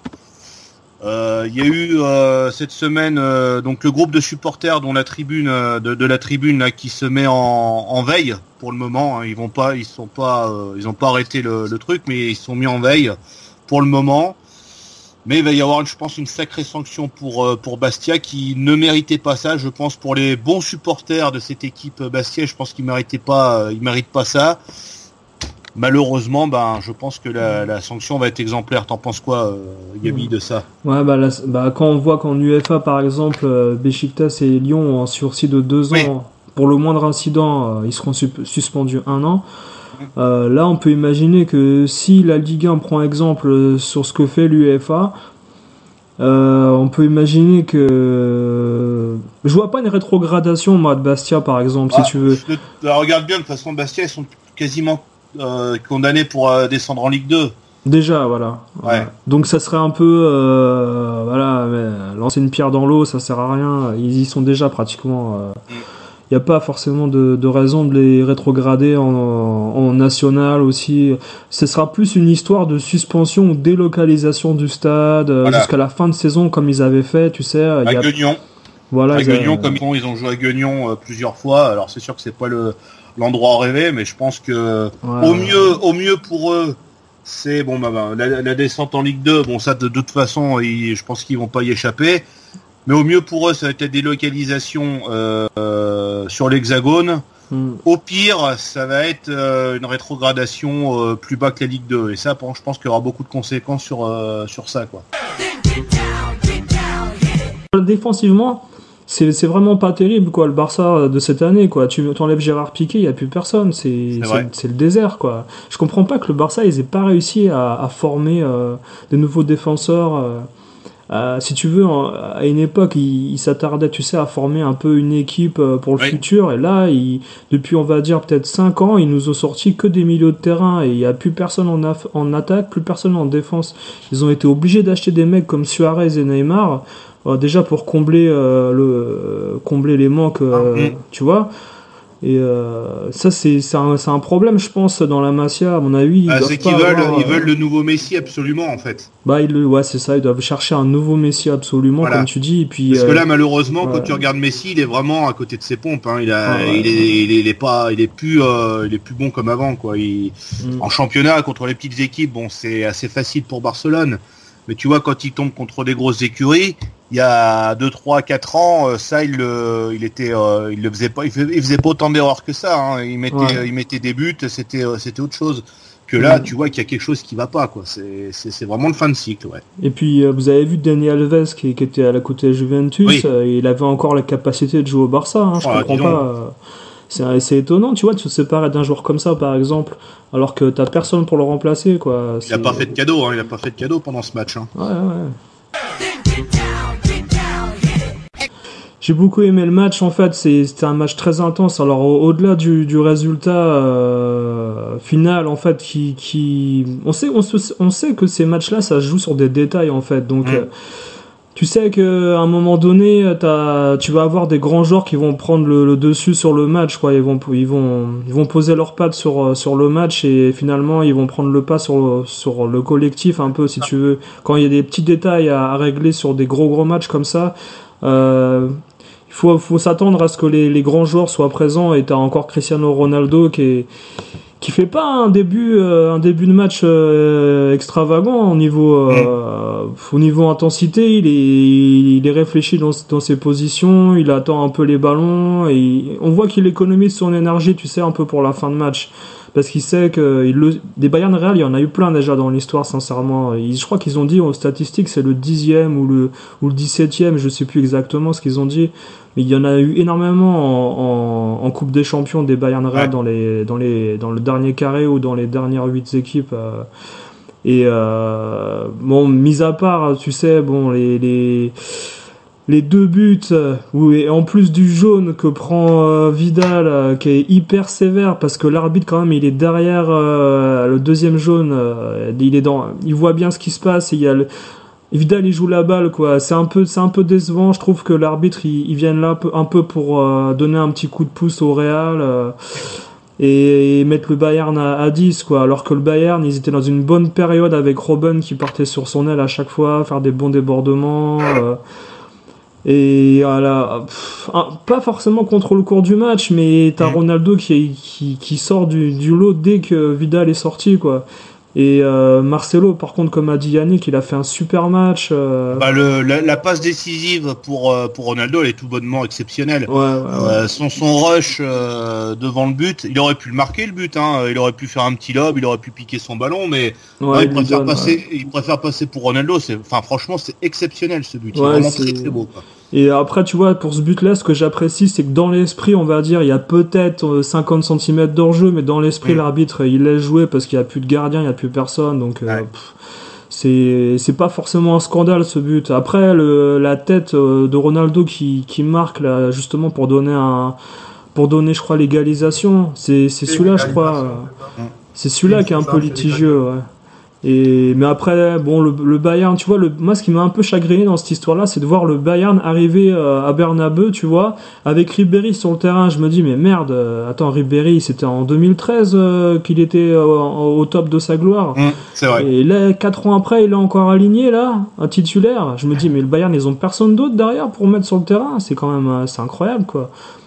Euh, il y a eu euh, cette semaine euh, donc le groupe de supporters dont la tribune euh, de, de la tribune là, qui se met en, en veille pour le moment. Hein. Ils vont pas, ils sont pas, euh, ils ont pas arrêté le, le truc, mais ils sont mis en veille pour le moment. Mais il va y avoir, je pense, une sacrée sanction pour euh, pour Bastia qui ne méritait pas ça. Je pense pour les bons supporters de cette équipe Bastia, je pense qu'ils méritaient pas, euh, ils méritent pas ça. Malheureusement, ben, je pense que la, la sanction va être exemplaire. T'en penses quoi, euh, Gabi, de ça? Ouais, bah, la, bah, quand on voit qu'en U F A, par exemple, euh, Beşiktaş et Lyon ont un sursis de deux oui. ans, pour le moindre incident, euh, ils seront su- suspendus un an. Euh, là, on peut imaginer que si la Ligue un prend exemple sur ce que fait l'U F A, euh, on peut imaginer que je vois pas une rétrogradation, moi, de Bastia, par exemple, ah, si tu veux. Je te, regarde bien, de toute façon, Bastia, ils sont quasiment Euh, condamné pour euh, descendre en Ligue deux. Déjà, voilà. Ouais. Ouais. Donc ça serait un peu, euh, voilà, mais lancer une pierre dans l'eau, ça sert à rien. Ils y sont déjà pratiquement. Il euh, n'y mm. a pas forcément de, de raison de les rétrograder en, en national aussi. Ce sera plus une histoire de suspension ou délocalisation du stade voilà. jusqu'à la fin de saison, comme ils avaient fait, tu sais. À a... Guignon. Voilà. À Guignon, a... comme ils ont, ils ont joué à Guignon euh, plusieurs fois. Alors c'est sûr que c'est pas le l'endroit rêvé, mais je pense que ouais, au mieux, au mieux pour eux, c'est bon, bah, bah la, la descente en Ligue deux. Bon, ça de, de toute façon, ils, je pense qu'ils vont pas y échapper. Mais au mieux pour eux, ça va être la délocalisation euh, euh, sur l'Hexagone. Mm. Au pire, ça va être euh, une rétrogradation euh, plus bas que la Ligue deux. Et ça, je pense qu'il y aura beaucoup de conséquences sur euh, sur ça, quoi. Défensivement. C'est, c'est vraiment pas terrible, quoi, le Barça de cette année, quoi. Tu t'enlèves Gérard Piqué, il y a plus personne, c'est, c'est, c'est, c'est le désert, quoi. Je comprends pas que le Barça, ils aient pas réussi à, à former euh, de nouveaux défenseurs. Euh, euh, si tu veux, en, à une époque, ils, ils s'attardaient, tu sais, à former un peu une équipe euh, pour le oui. futur, et là, ils, depuis, on va dire, peut-être cinq ans, ils nous ont sorti que des milieux de terrain, et il y a plus personne en, aff- en attaque, plus personne en défense. Ils ont été obligés d'acheter des mecs comme Suarez et Neymar, Euh, déjà pour combler euh, le euh, combler les manques euh, mmh. tu vois et euh, ça c'est c'est un, c'est un problème je pense dans la Masia à mon avis ah, c'est qu'ils veulent avoir, ils veulent le nouveau Messi absolument en fait bah ils le ouais c'est ça ils doivent chercher un nouveau Messi absolument voilà. comme tu dis et puis parce euh, que là malheureusement ouais. quand tu regardes Messi il est vraiment à côté de ses pompes hein. il a ah, ouais. il, est, il, est, il est pas il est plus euh, il est plus bon comme avant quoi il, mmh. en championnat contre les petites équipes bon c'est assez facile pour Barcelone. Mais tu vois, quand il tombe contre des grosses écuries, il y a deux, trois, quatre ans, ça, il, euh, il était, euh, il le faisait pas, il faisait, il faisait pas autant d'erreurs que ça. Hein. Il mettait, ouais. il mettait des buts, c'était, c'était autre chose. Que là, mmh. tu vois qu'il y a quelque chose qui va pas, quoi. C'est, c'est, c'est vraiment le fin de cycle, ouais. Et puis, euh, vous avez vu Dani Alves qui, qui était à la côté de Juventus, oui. euh, il avait encore la capacité de jouer au Barça. Hein, je ah, comprends pas. Euh, c'est, c'est étonnant, tu vois, de se séparer d'un joueur comme ça, par exemple. Alors que t'as personne pour le remplacer, quoi. Il a pas fait de cadeau, hein. Il a pas fait de cadeau pendant ce match, hein. Ouais, ouais. J'ai beaucoup aimé le match, en fait. C'est, c'était un match très intense. Alors, au, au-delà du, du résultat euh, final, en fait, qui, qui, on sait, on, se, on sait que ces matchs-là, ça se joue sur des détails, en fait. Donc. Mmh. Euh, Tu sais qu'à un moment donné, t'as, tu vas avoir des grands joueurs qui vont prendre le, le dessus sur le match, quoi. Ils vont, ils vont, ils vont poser leurs pattes sur, sur le match et finalement ils vont prendre le pas sur, sur le collectif un peu, si tu veux. Quand il y a des petits détails à, à régler sur des gros gros matchs comme ça, euh, il faut, faut s'attendre à ce que les, les grands joueurs soient présents. Et t'as encore Cristiano Ronaldo qui est qui fait pas un début, euh, un début de match euh, extravagant au niveau, euh, mmh. au niveau intensité. Il est, il est réfléchi dans, dans ses positions. Il attend un peu les ballons et on voit qu'il économise son énergie, tu sais, un peu pour la fin de match. Parce qu'il sait que il le, des Bayern Real, il y en a eu plein déjà dans l'histoire, sincèrement. Ils, je crois qu'ils ont dit aux statistiques, c'est le dixième ou le, ou le dix-septième, je sais plus exactement ce qu'ils ont dit. Mais il y en a eu énormément en, en, en Coupe des Champions des Bayern Real ouais. dans les, dans les, dans le dernier carré ou dans les dernières huit équipes. Euh, et euh, bon, mis à part, tu sais, bon, les, les Les deux buts, euh, où, et en plus du jaune que prend euh, Vidal, euh, qui est hyper sévère, parce que l'arbitre quand même il est derrière euh, le deuxième jaune, euh, il est dans, il voit bien ce qui se passe. Et il y a le, Vidal il joue la balle quoi. C'est un peu, c'est un peu décevant. Je trouve que l'arbitre il, il vient là un peu, un peu pour euh, donner un petit coup de pouce au Real. Euh, Et, et mettre le Bayern à, à dix quoi, alors que le Bayern ils étaient dans une bonne période avec Robben qui partait sur son aile à chaque fois, faire des bons débordements. Euh, Et voilà, pff, un, pas forcément contre le cours du match, mais t'as Ronaldo qui, qui, qui sort du, du lot dès que Vidal est sorti, quoi. Et euh, Marcelo, par contre, comme a dit Yannick, il a fait un super match. Euh... Bah le, la, la passe décisive pour pour Ronaldo, elle est tout bonnement exceptionnelle. Ouais, ouais, ouais. Euh, son son rush euh, devant le but, il aurait pu le marquer le but, hein. Il aurait pu faire un petit lob, il aurait pu piquer son ballon, mais ouais, ouais, il, il préfère donne, passer, ouais. il préfère passer pour Ronaldo. C'est, enfin franchement, c'est exceptionnel ce but. Ouais, c'est vraiment c'est... très très beau, quoi. Et après, tu vois, pour ce but-là, ce que j'apprécie, c'est que dans l'esprit, on va dire, il y a peut-être cinquante centimètres d'hors-jeu, mais dans l'esprit, mmh. l'arbitre, il laisse jouer parce qu'il n'y a plus de gardien, il n'y a plus personne. Donc, ouais. euh, pff, c'est, c'est pas forcément un scandale, ce but. Après, le, la tête de Ronaldo qui, qui marque, là, justement, pour donner un, pour donner, je crois, l'égalisation, c'est, c'est celui-là, je crois. Euh, c'est celui-là qui est un peu litigieux, ouais. Et mais après bon le, le Bayern, tu vois, le moi ce qui m'a un peu chagriné dans cette histoire-là, c'est de voir le Bayern arriver euh, à Bernabeu, tu vois, avec Ribéry sur le terrain. Je me dis mais merde, euh, attends, Ribéry, c'était en deux mille treize euh, qu'il était euh, au top de sa gloire. Mmh, c'est vrai. Et là quatre ans après, il est encore aligné là, un titulaire. Je me dis mais le Bayern, ils ont personne d'autre derrière pour mettre sur le terrain, c'est quand même euh, c'est incroyable quoi.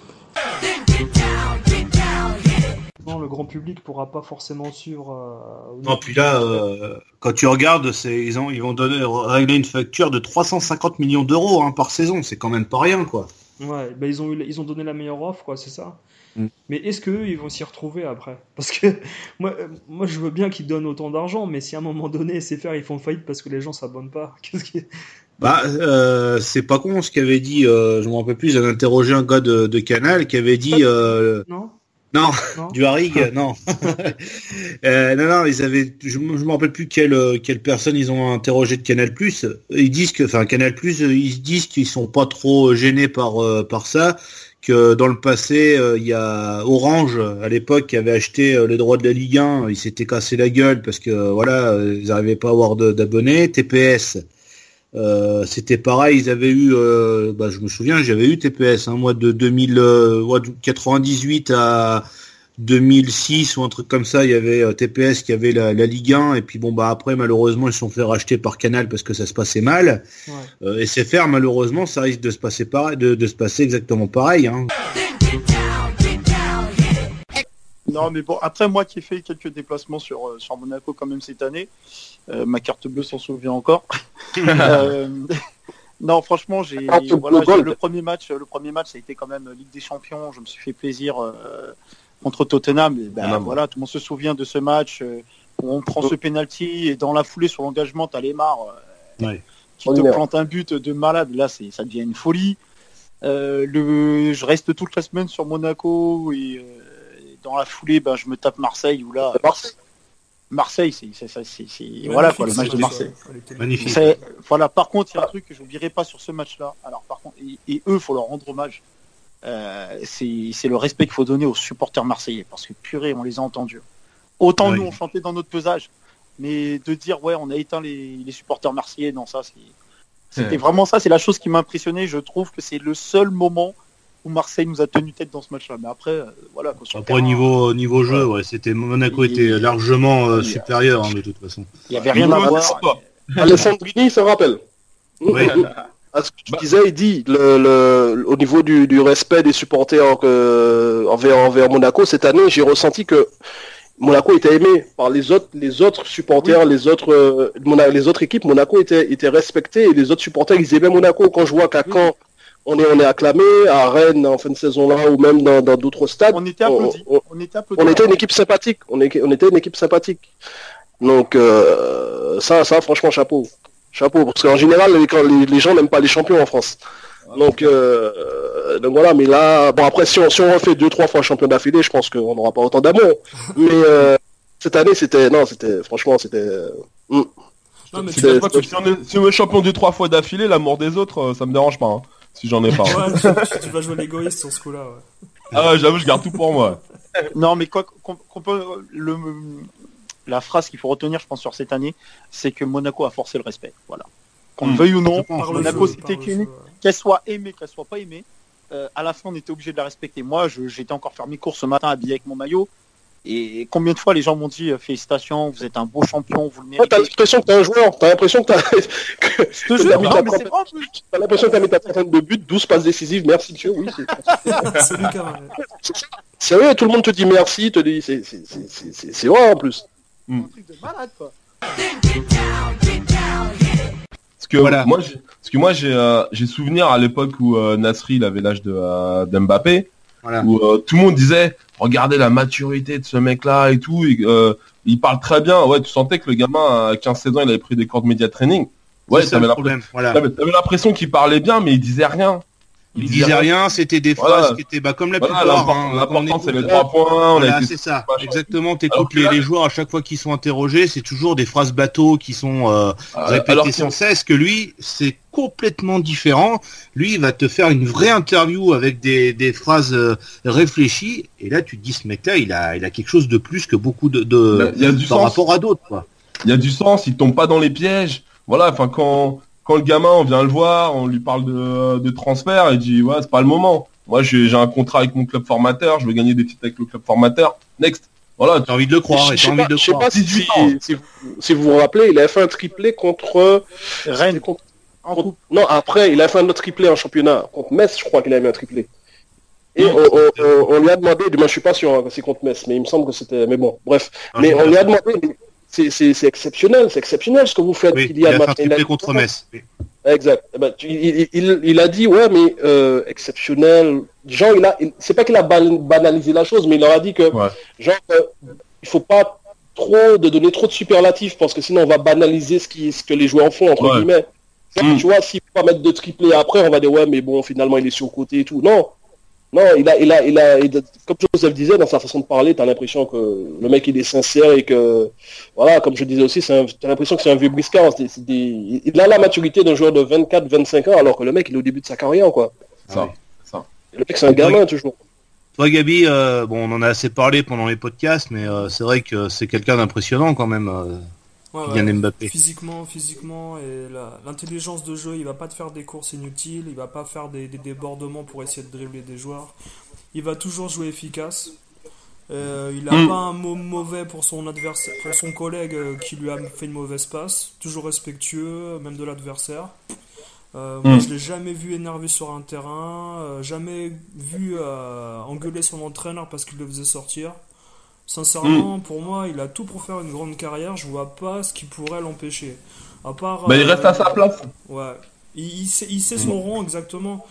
Le grand public pourra pas forcément suivre. Euh, non, puis là, euh, quand tu regardes, c'est, ils, ont, ils vont donner, régler une facture de trois cent cinquante millions d'euros hein, par saison. C'est quand même pas rien, quoi. Ouais, bah ils ont eu, ils ont donné la meilleure offre, quoi, c'est ça. Mm. Mais est-ce que eux, ils vont s'y retrouver après ? Parce que moi, moi, je veux bien qu'ils donnent autant d'argent, mais si à un moment donné, c'est faire, ils font faillite parce que les gens s'abonnent pas. Qu'est-ce qui Bah, euh, c'est pas con ce qu'avait dit. Euh, je me rappelle plus. J'avais interrogé un gars de, de Canal qui avait dit. Euh, non. Non, non, du Harig, non. euh, non, non, ils avaient, je, je me rappelle plus quelle quelle personne ils ont interrogé de Canal+. Ils disent que, enfin Canal+, ils disent qu'ils sont pas trop gênés par euh, par ça, que dans le passé, il euh, y a Orange à l'époque qui avait acheté euh, les droits de la Ligue un, ils s'étaient cassé la gueule parce que euh, voilà, ils n'arrivaient pas à avoir de, d'abonnés. T P S. Euh, c'était pareil, ils avaient eu, euh, bah, je me souviens, j'avais eu T P S, hein, moi de deux mille quatre-vingt-dix-huit à deux mille six ou un truc comme ça, il y avait euh, T P S qui avait la, la Ligue un, et puis bon bah après malheureusement ils se sont fait racheter par Canal parce que ça se passait mal. Ouais. Euh, et S F R malheureusement ça risque de se passer pareil, de, de se passer exactement pareil. Hein. Non mais bon, après moi qui ai fait quelques déplacements sur, euh, sur Monaco quand même cette année, euh, ma carte bleue s'en souvient encore. euh, non franchement j'ai, voilà, j'ai le premier match, le premier match ça a été quand même Ligue des Champions, je me suis fait plaisir euh, contre Tottenham. Et ben, voilà, tout le monde se souvient de ce match euh, où on prend ce penalty et dans la foulée sur l'engagement t'as Lemar euh, ouais. qui te plante un but de malade, là c'est, ça devient une folie. Euh, le, je reste toute la semaine sur Monaco et euh, dans la foulée, ben, je me tape Marseille où là, Marseille, Marseille, c'est, c'est, c'est, c'est, c'est voilà quoi, le match de Marseille. Magnifique. C'est, voilà. Par contre, il y a un truc que je n'oublierai pas sur ce match-là. Alors, par contre, et, et eux, faut leur rendre hommage. Euh, c'est, c'est le respect qu'il faut donner aux supporters marseillais, parce que purée, on les a entendus. Autant oui. Nous, on chantait dans notre pesage, mais de dire ouais, on a éteint les, les supporters marseillais, non, ça, c'est, c'était ouais. Vraiment ça. C'est la chose qui m'a impressionné. Je trouve que c'est le seul moment où Marseille nous a tenu tête dans ce match-là. Mais après, euh, voilà. Après, terrain, niveau, niveau jeu, ouais, c'était, Monaco et, était largement euh, supérieur, hein, de toute façon. Il n'y avait rien à voir. Alessandrini se rappelle. Oui. À ce que tu disais, il dit, le, le, au niveau du, du respect des supporters euh, envers, envers Monaco, cette année, j'ai ressenti que Monaco était aimé par les autres, les autres supporters, oui. les autres, euh, Mona, les autres équipes. Monaco était, était respecté et les autres supporters, ils aimaient Monaco. Quand je vois qu'à oui. Caen, on est, on est acclamé, à Rennes en fin de saison là, ou même dans, dans d'autres stades, on était applaudi. On, on, on, était, applaudi. On était une équipe sympathique. On, est, on était une équipe sympathique. Donc euh, ça, ça, franchement, chapeau, chapeau, parce qu'en général, les, les, les gens n'aiment pas les champions en France. Donc, euh, donc voilà, mais là, bon après si on, si on refait deux trois fois champion d'affilée, je pense qu'on n'aura pas autant d'amour. Mais euh, cette année, c'était non, c'était franchement, c'était. Euh, mm. Non, mais c'était pas que si on, est, si on est champion deux trois fois d'affilée, l'amour des autres, ça me dérange pas. Hein, si j'en ai pas. Ouais, tu, tu vas jouer l'égoïste sur ce coup-là. Ouais. Ah ouais, j'avoue, je garde tout pour moi. Non, mais quoi, qu'on, qu'on peut, le, la phrase qu'il faut retenir, je pense, sur cette année, c'est que Monaco a forcé le respect. Voilà. Qu'on mmh. veuille ou non, Monaco c'était qu'une. Qu'elle soit aimée, qu'elle soit pas aimée, euh, à la fin on était obligé de la respecter. Moi, je, j'étais encore faire mes courses ce matin habillé avec mon maillot. Et combien de fois les gens m'ont dit euh, félicitations, vous êtes un beau champion, vous le méritez. Ouais, t'as l'impression que t'es un joueur, t'as l'impression que t'as. que, que jure, t'as, mis non, ta mais trentaine... c'est t'as l'impression que t'as mis ta trentaine de buts, douze passes décisives, merci Dieu, oui. C'est, c'est Lucas. C'est vrai, tout le monde te dit merci, te dit c'est, c'est, c'est, c'est, c'est, c'est vrai en plus. Mm. Un truc de malade quoi. Parce que voilà. moi, j'ai, parce que moi j'ai, euh, j'ai souvenir à l'époque où euh, Nasri il avait l'âge de euh, d'Mbappé, voilà. où euh, tout le monde disait regardez la maturité de ce mec-là et tout, et, euh, il parle très bien. Ouais, tu sentais que le gamin à quinze seize ans il avait pris des cours de média training. Ouais, c'est t'avais, l'impression, voilà. t'avais, t'avais l'impression qu'il parlait bien, mais il disait rien. Il, il disait rien, rien, c'était des phrases voilà. qui étaient bah, comme la voilà, plupart. L'important, hein, l'important c'est les trois points. On voilà, a été... c'est ça. Exactement. T'écoutes les, les joueurs à chaque fois qu'ils sont interrogés, c'est toujours des phrases bateaux qui sont euh, répétées alors, sans cesse. Que lui, c'est complètement différent. Lui, il va te faire une vraie interview avec des, des phrases euh, réfléchies. Et là, tu te dis, ce mec-là, il a, il a quelque chose de plus que beaucoup de, de il y a du par sens. rapport à d'autres. Quoi. Il y a du sens. Il tombe pas dans les pièges. Voilà. Enfin, quand quand le gamin, on vient le voir, on lui parle de, de transfert, il dit ouais, c'est pas le moment. Moi, j'ai, j'ai un contrat avec mon club formateur, je veux gagner des titres avec le club formateur. Next. Voilà, t'as envie de le croire. Je sais envie pas, de je sais croire. pas si, si, si, vous, si vous vous rappelez, il a fait un triplé contre Rennes. Contre, contre, non, après, il a fait un autre triplé en championnat. Contre Metz, je crois qu'il a eu un triplé. Et on, on, on, on lui a demandé, du moins je suis pas sûr hein, que c'est contre Metz, mais il me semble que c'était. Mais bon, bref. Ah, mais on lui a demandé, c'est, c'est, c'est exceptionnel, c'est exceptionnel ce que vous faites. Oui, il, il a fait un triplé contre Metz. Oui. Exact. Eh ben, tu, il, il, il a dit ouais, mais euh, exceptionnel. Genre, il a, il, c'est pas qu'il a banalisé la chose, mais il leur a dit que ouais. genre, euh, il faut pas trop de donner trop de superlatifs parce que sinon on va banaliser ce qui, ce que les joueurs font entre ouais. guillemets. Genre, mm. Tu vois, s'il faut pas mettre de triplé après, on va dire ouais, mais bon, finalement il est surcoté et tout. Non. Non, il a, il a, il a, il a, comme Joseph disait, dans sa façon de parler, t'as l'impression que le mec il est sincère et que, voilà, comme je disais aussi, c'est un, t'as l'impression que c'est un vieux briscard. C'est, c'est des, il a la maturité d'un joueur de vingt-quatre vingt-cinq ans, alors que le mec il est au début de sa carrière, quoi. Ça, oui. ça. Le mec c'est un gamin oui. toujours. Toi, Gabi, euh, bon, on en a assez parlé pendant les podcasts, mais euh, c'est vrai que c'est quelqu'un d'impressionnant quand même. Euh... Ouais, ouais, Mbappé. Physiquement, physiquement et la, l'intelligence de jeu, il va pas te faire des courses inutiles, il va pas faire des, des débordements pour essayer de dribbler des joueurs. Il va toujours jouer efficace. Euh, il a mm. pas un mot mauvais pour son adversaire, pour son collègue euh, qui lui a fait une mauvaise passe. Toujours respectueux, même de l'adversaire. Euh, mm. Moi, je l'ai jamais vu énervé sur un terrain, euh, jamais vu euh, engueuler son entraîneur parce qu'il le faisait sortir. Sincèrement, mmh. pour moi, il a tout pour faire une grande carrière. Je vois pas ce qui pourrait l'empêcher. À part. Bah, il euh, reste à sa place. Ouais. Il, il sait, il sait son mmh. rang exactement.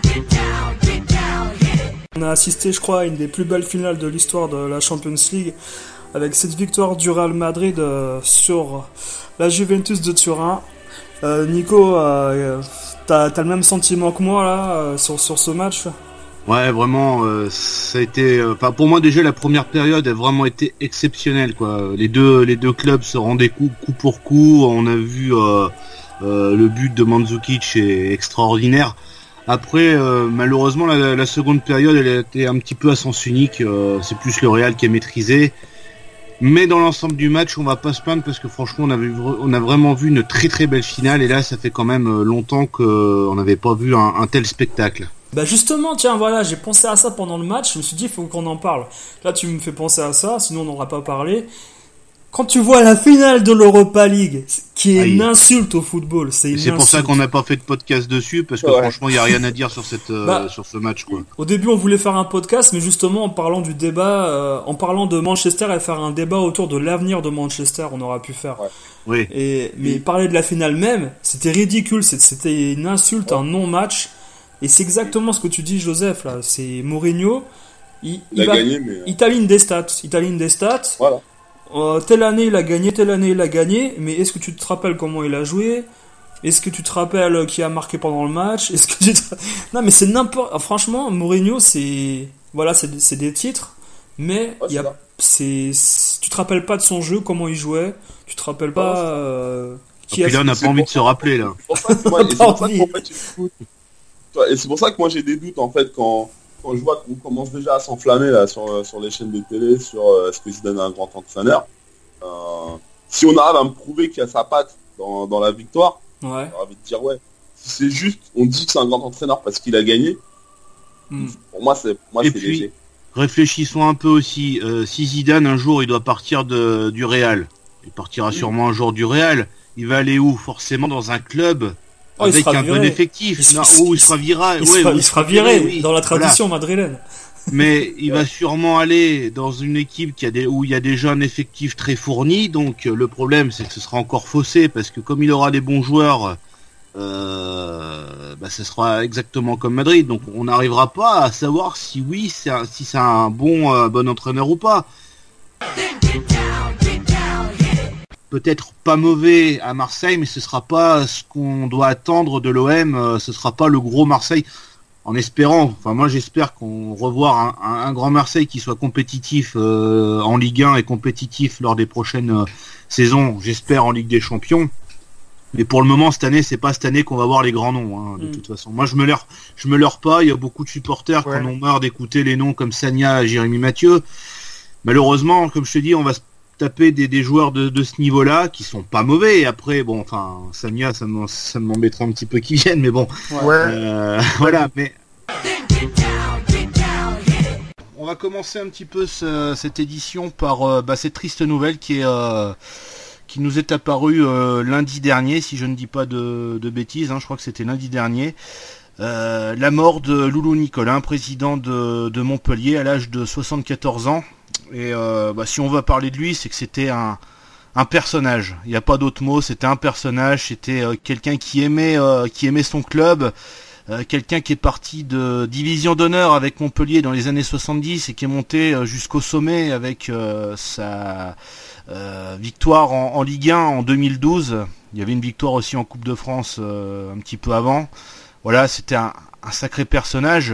On a assisté, je crois, à une des plus belles finales de l'histoire de la Champions League, avec cette victoire du Real Madrid euh, sur la Juventus de Turin. Euh, Nico, euh, t'as, t'as le même sentiment que moi là euh, sur sur ce match? Ouais, vraiment, euh, ça a été. Enfin, euh, pour moi déjà la première période a vraiment été exceptionnelle, quoi. Les deux, les deux clubs se rendaient coup, coup pour coup. On a vu euh, euh, le but de Mandzukic est extraordinaire. Après, euh, malheureusement, la, la seconde période, elle a été un petit peu à sens unique. Euh, c'est plus le Real qui a maîtrisé. Mais dans l'ensemble du match, on va pas se plaindre parce que franchement, on, avait, on a vraiment vu une très très belle finale. Et là, ça fait quand même longtemps qu'on n'avait pas vu un, un tel spectacle. Bah justement, tiens, voilà, j'ai pensé à ça pendant le match, je me suis dit, il faut qu'on en parle. Là, tu me fais penser à ça, sinon on n'aura pas parlé. Quand tu vois la finale de l'Europa League, qui est Aïe. une insulte au football, c'est une C'est pour insulte. ça qu'on n'a pas fait de podcast dessus, parce que ouais. franchement, il n'y a rien à dire sur cette euh, bah, sur ce match, quoi. Au début, on voulait faire un podcast, mais justement, en parlant du débat, euh, en parlant de Manchester et faire un débat autour de l'avenir de Manchester, on aurait pu faire. Ouais. Oui. Et mais oui. parler de la finale même, c'était ridicule, c'était une insulte, ouais. un non-match. Et c'est exactement ce que tu dis, Joseph, là. C'est Mourinho, il, il, il va, gagné, mais... il t'aligne des stats, il t'aligne des stats. Voilà. Euh, telle année il a gagné, telle année il a gagné, mais est-ce que tu te rappelles comment il a joué? Est-ce que tu te rappelles qui a marqué pendant le match? Est-ce que tu te... Non mais c'est n'importe... Franchement, Mourinho, c'est... Voilà, c'est, c'est des titres, mais ouais, il y a... c'est... c'est... tu te rappelles pas de son jeu, comment il jouait, tu te rappelles pas... Euh... Qui a... Puis là, on n'a pas envie de se rappeler, là. C'est pour ça que moi, et c'est pour ça qu'en fait, et c'est pour ça que moi j'ai des doutes, en fait, quand... Quand je vois qu'on commence déjà à s'enflammer là sur, sur les chaînes de télé, sur euh, est-ce que Zidane est un grand entraîneur, euh, si on arrive à me prouver qu'il y a sa patte dans, dans la victoire, ouais. j'ai envie de dire ouais. Si c'est juste, on dit que c'est un grand entraîneur parce qu'il a gagné, mm. pour moi c'est, pour moi, Et c'est puis, léger. Réfléchissons un peu aussi, euh, si Zidane un jour il doit partir de, du Real, il partira mm. sûrement un jour du Real, il va aller où? Forcément dans un club Oh, avec un viré. bon effectif. Il, non, il, oh, il sera viré. Il, ouais, sera, oui, il sera viré, viré oui. dans la tradition voilà. madrilène. Mais il va sûrement aller dans une équipe qui a des, où il y a déjà un effectif très fourni. Donc le problème, c'est que ce sera encore faussé parce que comme il aura des bons joueurs, euh, bah, ce sera exactement comme Madrid. Donc on n'arrivera pas à savoir si oui, c'est un, si c'est un bon, euh, bon entraîneur ou pas. Peut-être pas mauvais à Marseille, mais ce sera pas ce qu'on doit attendre de l'O M. Euh, ce sera pas le gros Marseille. En espérant, enfin moi j'espère qu'on revoit un, un, un grand Marseille qui soit compétitif euh, en Ligue un et compétitif lors des prochaines euh, saisons. J'espère en Ligue des Champions. Mais pour le moment cette année, c'est pas cette année qu'on va voir les grands noms. Hein, de mm. toute façon, moi je me leurre, je me leurre pas. Il y a beaucoup de supporters ouais. qui en ont marre d'écouter les noms comme Sagna, Jérémy Mathieu. Malheureusement, comme je te dis, on va se taper des, des joueurs de, de ce niveau-là qui sont pas mauvais. Et après, bon, enfin, Sagna, ça, ça m'embêterait un petit peu qu'ils viennent, mais bon, ouais. euh, voilà. Mais on va commencer un petit peu ce, cette édition par euh, bah, cette triste nouvelle qui est euh, qui nous est apparue euh, lundi dernier, si je ne dis pas de, de bêtises. Hein, je crois que c'était lundi dernier. Euh, la mort de Loulou Nicolin, président de, de Montpellier, à l'âge de soixante-quatorze ans. Et euh, bah, si on va parler de lui, c'est que c'était un, un personnage. Il n'y a pas d'autre mot. C'était un personnage. C'était euh, quelqu'un qui aimait, euh, qui aimait son club. Euh, quelqu'un qui est parti de division d'honneur avec Montpellier dans les années soixante-dix et qui est monté euh, jusqu'au sommet avec euh, sa euh, victoire en, en Ligue un en deux mille douze. Il y avait une victoire aussi en Coupe de France euh, un petit peu avant. Voilà, c'était un, un sacré personnage.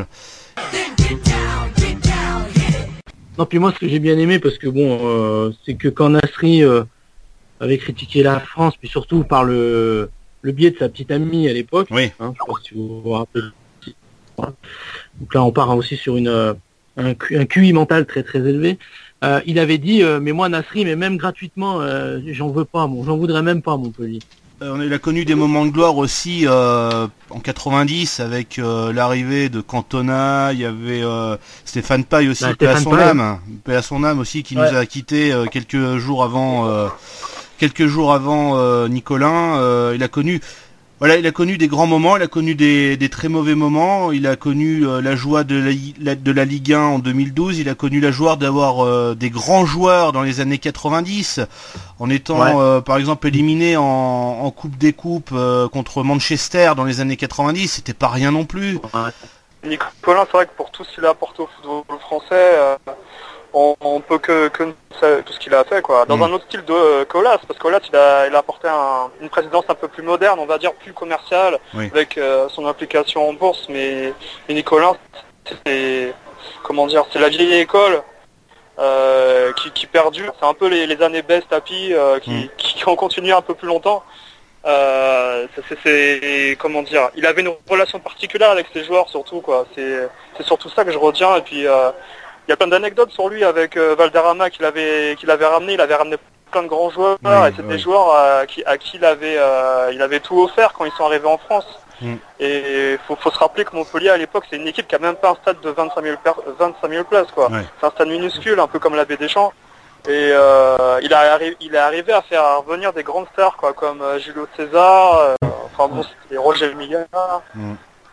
Non, puis moi, ce que j'ai bien aimé, parce que bon, euh, c'est que quand Nasri euh, avait critiqué la France, puis surtout par le, le biais de sa petite amie à l'époque, oui. hein, je sais pas si vous vous rappelez. Donc là, on part hein, aussi sur une euh, un, un Q I mental très très élevé. Euh, il avait dit, euh, mais moi, Nasri, mais même gratuitement, euh, j'en veux pas, bon, j'en voudrais même pas à Montpellier. Euh, il a connu des moments de gloire aussi euh, en quatre-vingt-dix avec euh, l'arrivée de Cantona, il y avait euh, Stéphane Paille aussi, bah, paix à son Paille. âme, paix à son âme aussi qui ouais. nous a quitté euh, quelques jours avant, euh, quelques jours avant euh, Nicolin. Euh, il a connu, voilà, il a connu des grands moments, il a connu des, des très mauvais moments. Il a connu euh, la joie de la, de la Ligue un en deux mille douze. Il a connu la joie d'avoir euh, des grands joueurs dans les années quatre-vingt-dix, en étant ouais. euh, par exemple éliminé en, en Coupe des Coupes euh, contre Manchester dans les années quatre-vingt-dix. C'était pas rien non plus. Ouais. Nicolin, c'est vrai que pour tout ce qu'il a apporté au football français, euh, on, on peut que, que tout ce qu'il a fait, quoi. Dans mmh. un autre style de euh, Colas, parce que Colas, il a, il a apporté un, une présidence un peu plus moderne, on va dire plus commerciale, oui. avec euh, son implication en bourse. Mais, mais Nicolin, c'est comment dire, c'est la vieille école euh, qui, qui perdure. C'est un peu les, les années best happy euh, qui, mmh. qui ont continué un peu plus longtemps. Euh, c'est, c'est comment dire, il avait une relation particulière avec ses joueurs surtout, quoi. C'est, c'est surtout ça que je retiens. Et puis euh, il y a plein d'anecdotes sur lui avec euh, Valderrama qu'il avait qu'il avait ramené. Il avait ramené plein de grands joueurs oui, et c'était oui. des joueurs à qui, à qui il avait euh, il avait tout offert quand ils sont arrivés en France. Mm. Et il faut, faut se rappeler que Montpellier à l'époque c'est une équipe qui a même pas un stade de vingt-cinq mille, per... vingt-cinq mille places, quoi. Ouais. C'est un stade minuscule, un peu comme la Baie des Champs. Et euh, il, a, il est arrivé à faire revenir des grandes stars quoi, comme euh, Julio César, euh, enfin bon, c'était Roger Milla. Mm.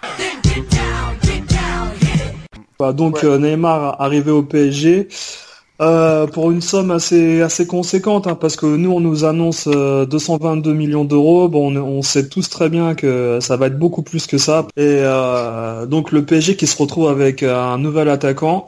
Bah, donc ouais. euh, Neymar arrivé au P S G euh, pour une somme assez assez conséquente, hein, parce que nous on nous annonce euh, deux cent vingt-deux millions d'euros. Bon, on, on sait tous très bien que ça va être beaucoup plus que ça. Et euh, donc le P S G qui se retrouve avec un nouvel attaquant.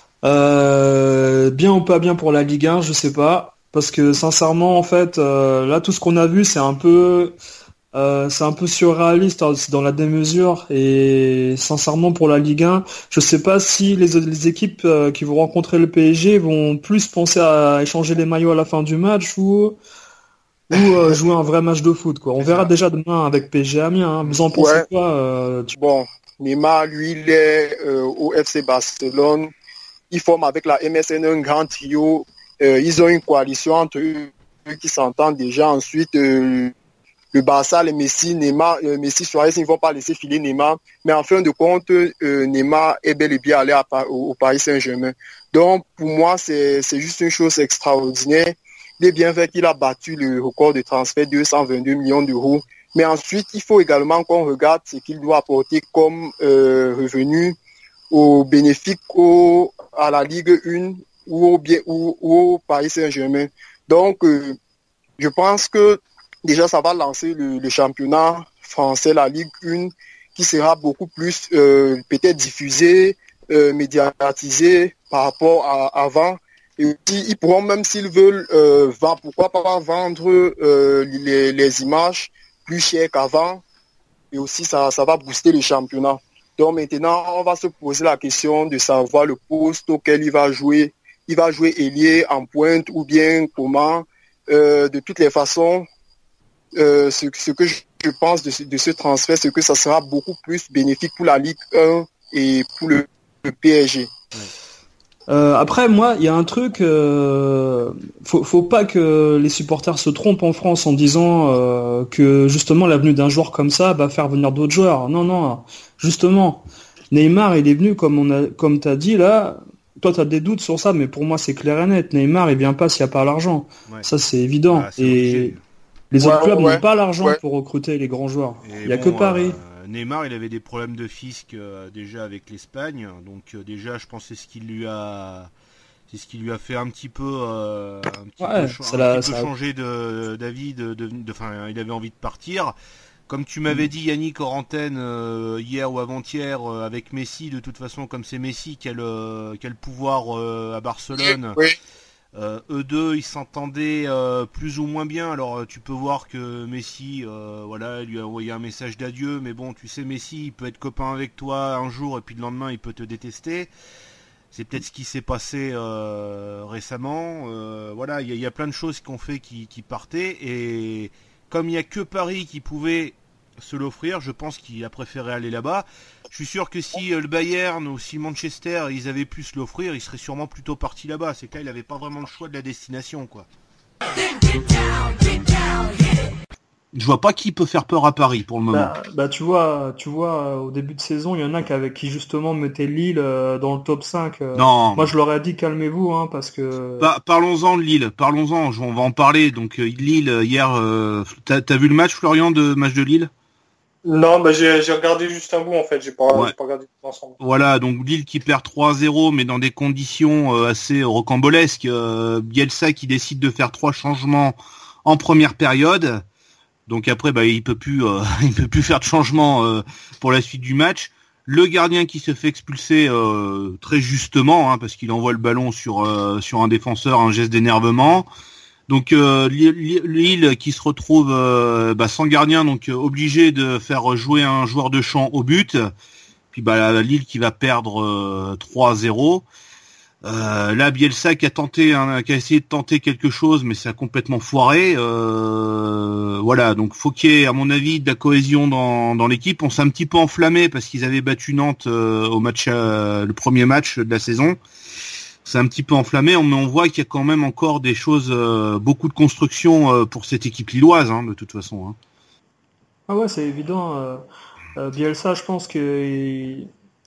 Euh, bien ou pas bien pour la Ligue un, je sais pas, parce que sincèrement en fait euh, là tout ce qu'on a vu c'est un peu euh, c'est un peu surréaliste hein, dans la démesure, et sincèrement pour la Ligue un je sais pas si les, les équipes euh, qui vont rencontrer le P S G vont plus penser à échanger les maillots à la fin du match ou ou euh, jouer un vrai match de foot quoi. On verra déjà demain avec P S G Amiens, hein. Vous en pensez ouais. quoi euh, tu... Bon, Neymar lui il est euh, au F C Barcelone. Ils forment avec la M S N un grand trio. Euh, ils ont une coalition entre eux qui s'entendent déjà. Ensuite, euh, le Barça, les Messi, Neymar, euh, Messi, Suarez, ils ne vont pas laisser filer Neymar. Mais en fin de compte, euh, Neymar est bel et bien allé à, au, au Paris Saint-Germain. Donc, pour moi, c'est, c'est juste une chose extraordinaire. Il est bien vrai qu'il a battu le record de transfert, deux cent vingt-deux millions d'euros. Mais ensuite, il faut également qu'on regarde ce qu'il doit apporter comme euh, revenu au bénéfique au, à la Ligue un ou au, bien, ou, ou au Paris Saint-Germain. Donc, euh, je pense que déjà, ça va lancer le, le championnat français, la Ligue un, qui sera beaucoup plus euh, peut-être diffusé, euh, médiatisé par rapport à avant. Et aussi, ils pourront, même s'ils veulent, euh, vendre, pourquoi pas vendre euh, les, les images plus chères qu'avant. Et aussi, ça, ça va booster le championnat. Donc maintenant, on va se poser la question de savoir le poste auquel il va jouer. Il va jouer ailier en pointe ou bien comment. Euh, de toutes les façons, euh, ce, ce que je pense de ce, de ce transfert, c'est que ça sera beaucoup plus bénéfique pour la Ligue un et pour le, le P S G. Ouais. Euh, après, moi, il y a un truc, euh, faut, faut pas que les supporters se trompent en France en disant euh, que justement la venue d'un joueur comme ça va faire venir d'autres joueurs. Non, non, justement, Neymar, il est venu comme on a, comme t'as dit là. Toi, t'as des doutes sur ça, mais pour moi, c'est clair et net. Neymar, il vient pas s'il y a pas l'argent. Ouais. Ça, c'est évident. Ah, c'est et obligé. Les ouais, autres clubs ouais, n'ont pas l'argent ouais. pour recruter les grands joueurs. Et il y a bon, que Paris. Euh... Neymar, il avait des problèmes de fisc euh, déjà avec l'Espagne, donc euh, déjà, je pense que c'est ce qui lui a, c'est ce qui lui a fait un petit peu, euh, un petit ouais, peu, ch- un la, petit peu changer de, d'avis, de, de, de, enfin, il avait envie de partir. Comme tu m'avais dit, Yannick, en antenne euh, hier ou avant-hier, euh, avec Messi, de toute façon, comme c'est Messi qui a le, qui a le pouvoir euh, à Barcelone. Oui. Euh, eux deux, ils s'entendaient euh, plus ou moins bien. Alors, tu peux voir que Messi, euh, voilà, il lui a envoyé un message d'adieu. Mais bon, tu sais, Messi, il peut être copain avec toi un jour et puis le lendemain, il peut te détester. C'est peut-être ce qui s'est passé euh, récemment. Euh, voilà, il y, y a plein de choses qu'on fait qui, qui partaient. Et comme il n'y a que Paris qui pouvait se l'offrir, je pense qu'il a préféré aller là-bas. Je suis sûr que si euh, le Bayern ou si Manchester, ils avaient pu se l'offrir, ils seraient sûrement plutôt partis là-bas. C'est que là, il n'avait pas vraiment le choix de la destination, quoi. Je vois pas qui peut faire peur à Paris pour le moment. Bah, bah tu vois, tu vois, au début de saison, il y en a qui, avec, qui justement mettaient Lille euh, dans le top cinq. Euh. Non. Moi, je leur ai dit calmez-vous, hein, parce que. Bah, parlons-en de Lille. Parlons-en. On va en parler. Donc euh, Lille hier, euh, t'as, t'as vu le match, Florian, de match de Lille? Non, bah j'ai, j'ai regardé juste un bout en fait, j'ai pas, ouais. j'ai pas regardé tout ensemble. Voilà, donc Lille qui perd trois à zéro, mais dans des conditions euh, assez rocambolesques. Euh, Bielsa qui décide de faire trois changements en première période. Donc après, bah il peut plus, euh, il peut plus faire de changement euh, pour la suite du match. Le gardien qui se fait expulser euh, très justement, hein, parce qu'il envoie le ballon sur euh, sur un défenseur, un geste d'énervement. Donc euh, Lille qui se retrouve euh, bah, sans gardien, donc euh, obligé de faire jouer un joueur de champ au but. Puis bah Lille qui va perdre euh, trois à zéro. Euh, là Bielsa qui a tenté, hein, qui a essayé de tenter quelque chose, mais ça a complètement foiré. Euh, voilà, donc faut qu'il y ait, à mon avis, de la cohésion dans, dans l'équipe. On s'est un petit peu enflammé parce qu'ils avaient battu Nantes euh, au match, euh, le premier match de la saison. C'est un petit peu enflammé, mais on voit qu'il y a quand même encore des choses, euh, beaucoup de construction euh, pour cette équipe lilloise, hein, de toute façon. Hein. Ah ouais, c'est évident. Euh, euh, Bielsa, je pense qu'il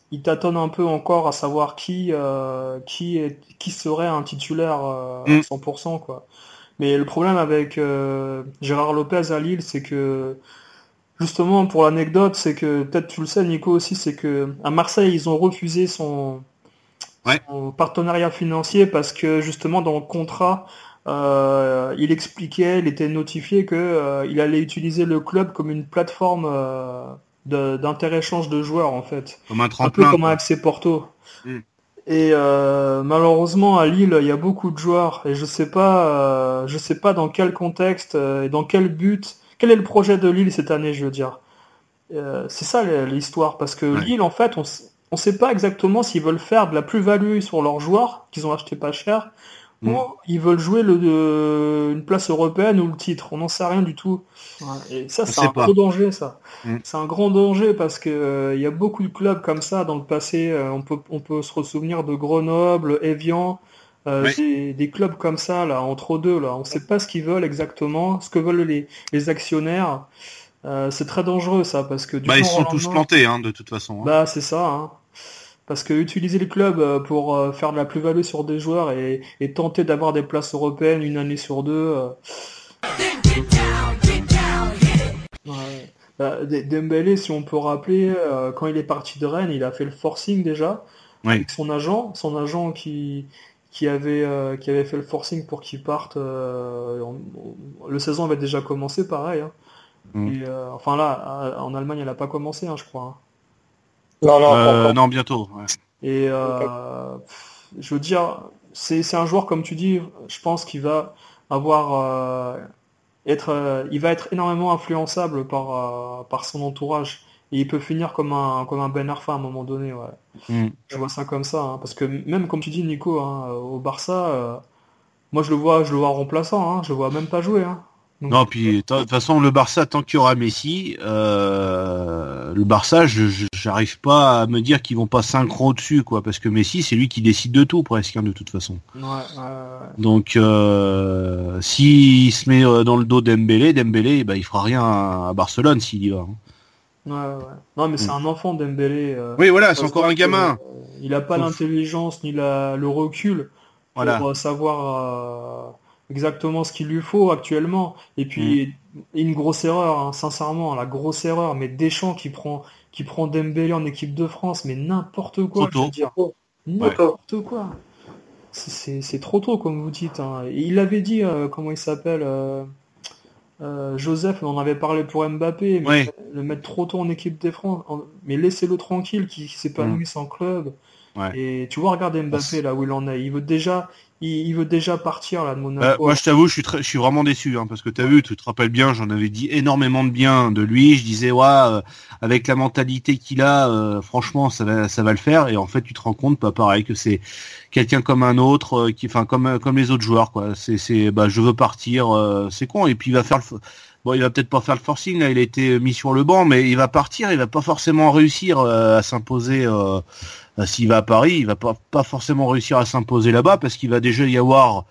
il tâtonne un peu encore à savoir qui euh, qui est qui serait un titulaire euh, à cent pour cent quoi. Mais le problème avec euh, Gérard Lopez à Lille, c'est que justement pour l'anecdote, c'est que peut-être tu le sais Nico aussi, c'est que à Marseille ils ont refusé son, ouais. son partenariat financier parce que justement dans le contrat euh, il expliquait, il était notifié que euh, il allait utiliser le club comme une plateforme euh, de, d'inter-échange de joueurs en fait, comme un tremplin, un peu comme un F C Porto. Mm. Et euh, malheureusement à Lille il y a beaucoup de joueurs et je sais pas euh, je sais pas dans quel contexte euh, et dans quel but, quel est le projet de Lille cette année, je veux dire. Euh, c'est ça l'histoire parce que ouais. Lille en fait on on sait pas exactement s'ils veulent faire de la plus-value sur leurs joueurs qu'ils ont acheté pas cher mmh. ou ils veulent jouer le euh, une place européenne ou le titre, on n'en sait rien du tout. Ouais. Et ça c'est un pas. gros danger ça. Mmh. C'est un grand danger parce que il euh, y a beaucoup de clubs comme ça dans le passé, euh, on peut on peut se ressouvenir de Grenoble, Evian, euh, oui. des, des clubs comme ça là entre deux là, on sait pas ce qu'ils veulent exactement, ce que veulent les les actionnaires. Euh, c'est très dangereux ça parce que du bah ils sont tous plantés hein, de toute façon. Hein. Bah c'est ça. Hein. Parce que utiliser les clubs pour euh, faire de la plus-value sur des joueurs et, et tenter d'avoir des places européennes une année sur deux. Euh... Ouais. Bah, Dembélé, si on peut rappeler, euh, quand il est parti de Rennes, il a fait le forcing déjà oui. avec son agent, son agent qui qui avait euh, qui avait fait le forcing pour qu'il parte. Euh, en, le saison avait déjà commencé, pareil. Hein. Mm. Et, euh, enfin là, en Allemagne, elle n'a pas commencé, hein, je crois. Hein. Non, non, euh, non, bientôt. Ouais. Et euh, je veux dire, c'est c'est un joueur comme tu dis. Je pense qu'il va avoir euh, être, euh, il va être énormément influençable par euh, par son entourage. Et il peut finir comme un comme un Ben Arfa à un moment donné. Ouais. Mm. Je vois ça comme ça, hein, parce que même comme tu dis, Nico, hein, au Barça, euh, moi je le vois, je le vois remplaçant. Hein, je le vois même pas jouer. Hein. Donc, non, puis de toute façon, le Barça, tant qu'il y aura Messi, euh, le Barça, je, je j'arrive pas à me dire qu'ils vont pas synchro dessus, quoi, parce que Messi, c'est lui qui décide de tout, presque, hein, de toute façon. Ouais, ouais, ouais. Donc, euh, s'il se met dans le dos Dembélé, Dembélé, bah, il fera rien à Barcelone s'il y va. Hein. Ouais, ouais. Non, mais c'est mmh. un enfant, Dembélé. Euh, oui, voilà, c'est encore un gamin. Que, euh, il a pas Ouf. l'intelligence ni la, le recul pour voilà. euh, savoir. Euh, exactement ce qu'il lui faut actuellement. Et puis mmh. une grosse erreur, hein, sincèrement, la grosse erreur. Mais Deschamps qui prend qui prend Dembélé en équipe de France, mais n'importe quoi, trop je veux dire, n'importe ouais. quoi. C'est, c'est c'est trop tôt comme vous dites. Hein. Et il avait dit euh, comment il s'appelle euh, euh, Joseph, on en avait parlé pour Mbappé, mais ouais. le mettre trop tôt en équipe de France, en... mais laissez-le tranquille, qui, qui s'épanouit mmh. sans club. Ouais. Et tu vois, regarde Mbappé là où il en est. Il veut déjà Il, il veut déjà partir là de Monaco. Euh, moi je t'avoue, je suis très, je suis vraiment déçu hein, parce que t'as vu, tu te rappelles bien, j'en avais dit énormément de bien de lui. Je disais ouais, euh, avec la mentalité qu'il a, euh, franchement ça va, ça va le faire. Et en fait, tu te rends compte, pas pareil, que c'est quelqu'un comme un autre, euh, qui, enfin comme comme les autres joueurs quoi. C'est, c'est, bah je veux partir, euh, c'est con. Et puis il va faire le, bon, il va peut-être pas faire le forcing là, il a été mis sur le banc, mais il va partir, il va pas forcément réussir euh, à s'imposer. Euh, S'il va à Paris, il va pas, pas forcément réussir à s'imposer là-bas parce qu'il va déjà y avoir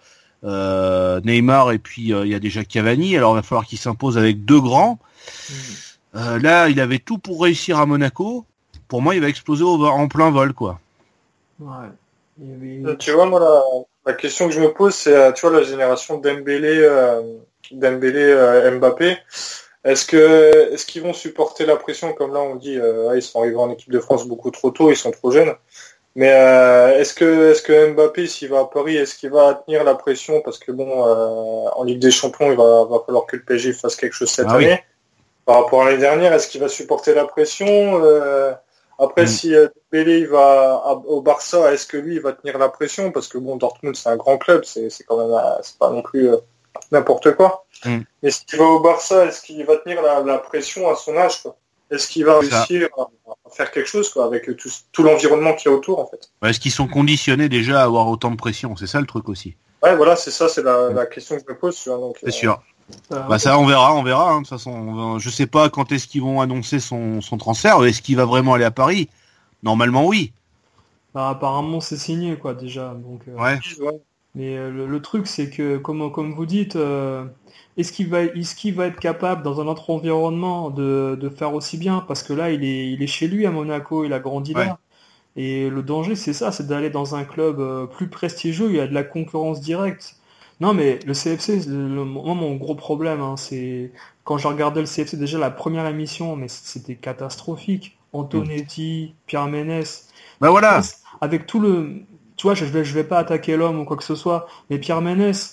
euh, Neymar et puis euh, il y a déjà Cavani. Alors il va falloir qu'il s'impose avec deux grands. Mmh. Euh, là, il avait tout pour réussir à Monaco. Pour moi, il va exploser au, en plein vol, quoi. Ouais. Et... Tu vois, moi, la, la question que je me pose, c'est, tu vois, la génération Dembélé, euh, Dembélé, euh, Mbappé. Est-ce que est-ce qu'ils vont supporter la pression comme là on dit euh, ils sont arrivés en équipe de France beaucoup trop tôt, ils sont trop jeunes. Mais euh, est-ce que est-ce que Mbappé s'il va à Paris, est-ce qu'il va tenir la pression parce que bon euh, en Ligue des Champions il va, va falloir que le P S G fasse quelque chose cette ah, année oui. Par rapport à l'année dernière, est-ce qu'il va supporter la pression euh, après mm. si euh, Dembélé il va à, au Barça, est-ce que lui il va tenir la pression parce que bon Dortmund c'est un grand club, c'est c'est quand même euh, c'est pas non plus euh, n'importe quoi. Mm. Mais s'il va au Barça, est-ce qu'il va tenir la, la pression à son âge quoi? Est-ce qu'il va réussir à, à faire quelque chose quoi, avec tout, tout l'environnement qui est autour en fait? Est-ce qu'ils sont conditionnés déjà à avoir autant de pression? C'est ça le truc aussi. Ouais, voilà, c'est ça, c'est la, mm. la question que je me pose. Tu vois, donc, c'est euh... sûr. Euh, bah ça, on verra, on verra. Hein, de toute façon, je sais pas quand est-ce qu'ils vont annoncer son, son transfert. Est-ce qu'il va vraiment aller à Paris? Normalement, oui. Bah, apparemment, c'est signé quoi déjà. Donc. Euh... Ouais. Mais euh, le, le truc, c'est que, comme, comme vous dites, euh, est-ce qu'il va, est-ce qu'il va être capable, dans un autre environnement, de, de faire aussi bien? Parce que là, il est, il est chez lui à Monaco, il a grandi ouais. là. Et le danger, c'est ça, c'est d'aller dans un club euh, plus prestigieux, il y a de la concurrence directe. Non, mais le C F C, le, le, moi, mon gros problème, hein, c'est quand je regardais le C F C, déjà la première émission, mais c'était catastrophique. Antonetti, Pierre Ménès. Ben voilà. Avec tout le, tu vois, je vais, je vais pas attaquer l'homme ou quoi que ce soit, mais Pierre Ménès,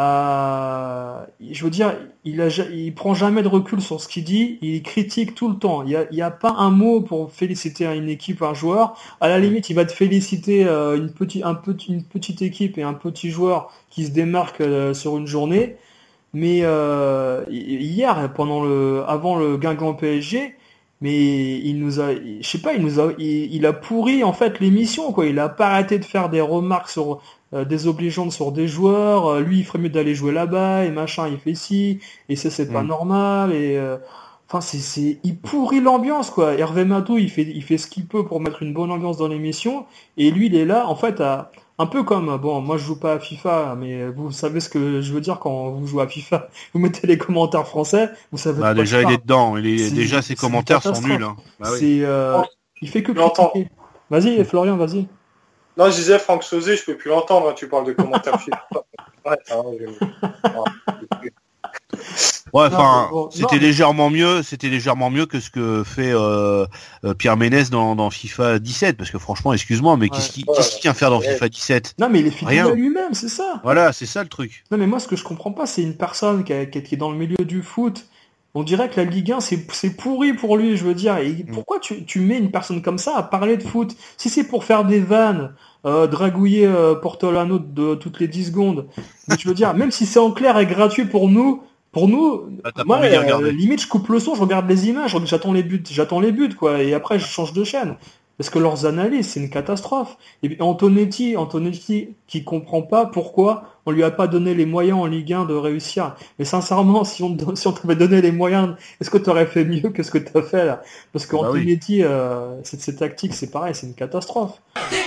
euh, je veux dire, il a, il prend jamais de recul sur ce qu'il dit, il critique tout le temps. Il y a, il y a pas un mot pour féliciter une équipe, un joueur. À la limite, il va te féliciter euh, une petite, un petit, une petite équipe et un petit joueur qui se démarque euh, sur une journée. Mais euh, hier, pendant le, avant le Guingamp P S G, mais il nous a, je sais pas, il nous a, il, il a pourri en fait l'émission, quoi. Il a pas arrêté de faire des remarques sur euh, désobligeantes sur des joueurs. Euh, lui, il ferait mieux d'aller jouer là-bas et machin. Il fait ci et ça, c'est pas Mm. normal. Et euh, enfin, c'est, c'est, il pourrit l'ambiance, quoi. Hervé Matou, il fait, il fait ce qu'il peut pour mettre une bonne ambiance dans l'émission. Et lui, il est là, en fait, à un peu comme, bon, moi je joue pas à FIFA, mais vous savez ce que je veux dire quand vous jouez à FIFA. Vous mettez les commentaires français, vous savez. Bah, de quoi déjà, je il parle. est dedans. Il est, C'est- déjà, ses c'est commentaires une sont catastrophe. nuls. Hein. Bah oui. C'est, euh, il fait que critiquer. Vas-y, Florian, vas-y. Non, je disais Franck Sauzé, je peux plus l'entendre, hein, tu parles de commentaires FIFA. Ouais, ah, ouais, je- Ouais, enfin, bon, c'était non, mais- légèrement mieux, c'était légèrement mieux que ce que fait euh, euh, Pierre Ménès dans, dans FIFA dix-sept, parce que franchement, excuse-moi, mais qu'est-ce qu'il Ouais. qu'est-ce qu'il vient faire dans Ouais. FIFA dix-sept? Non, mais il est fidèle Rien. à lui-même, c'est ça. Voilà, c'est ça le truc. Non, mais moi, ce que je comprends pas, c'est une personne qui, a- qui est qui est dans le milieu du foot. On dirait que la Ligue un, c'est, c'est pourri pour lui, je veux dire. Et pourquoi tu, tu mets une personne comme ça à parler de foot? Si c'est pour faire des vannes, euh, dragouiller euh, Portolano de toutes les dix secondes, mais je veux dire, même si c'est en clair et gratuit pour nous, pour nous, Bah, t'as pas moi, envie de les euh, regarder. limite, je coupe le son, je regarde les images, j'attends les buts, j'attends les buts, quoi, et après, je change de chaîne. Parce que leurs analyses, c'est une catastrophe. Et puis Antonetti, Antonetti, qui comprend pas pourquoi on lui a pas donné les moyens en Ligue un de réussir. Mais sincèrement, si on, si on t'avait donné les moyens, est-ce que tu aurais fait mieux que ce que tu as fait là? Parce que Bah oui. Antonetti, euh, cette, cette tactique, c'est pareil, c'est une catastrophe.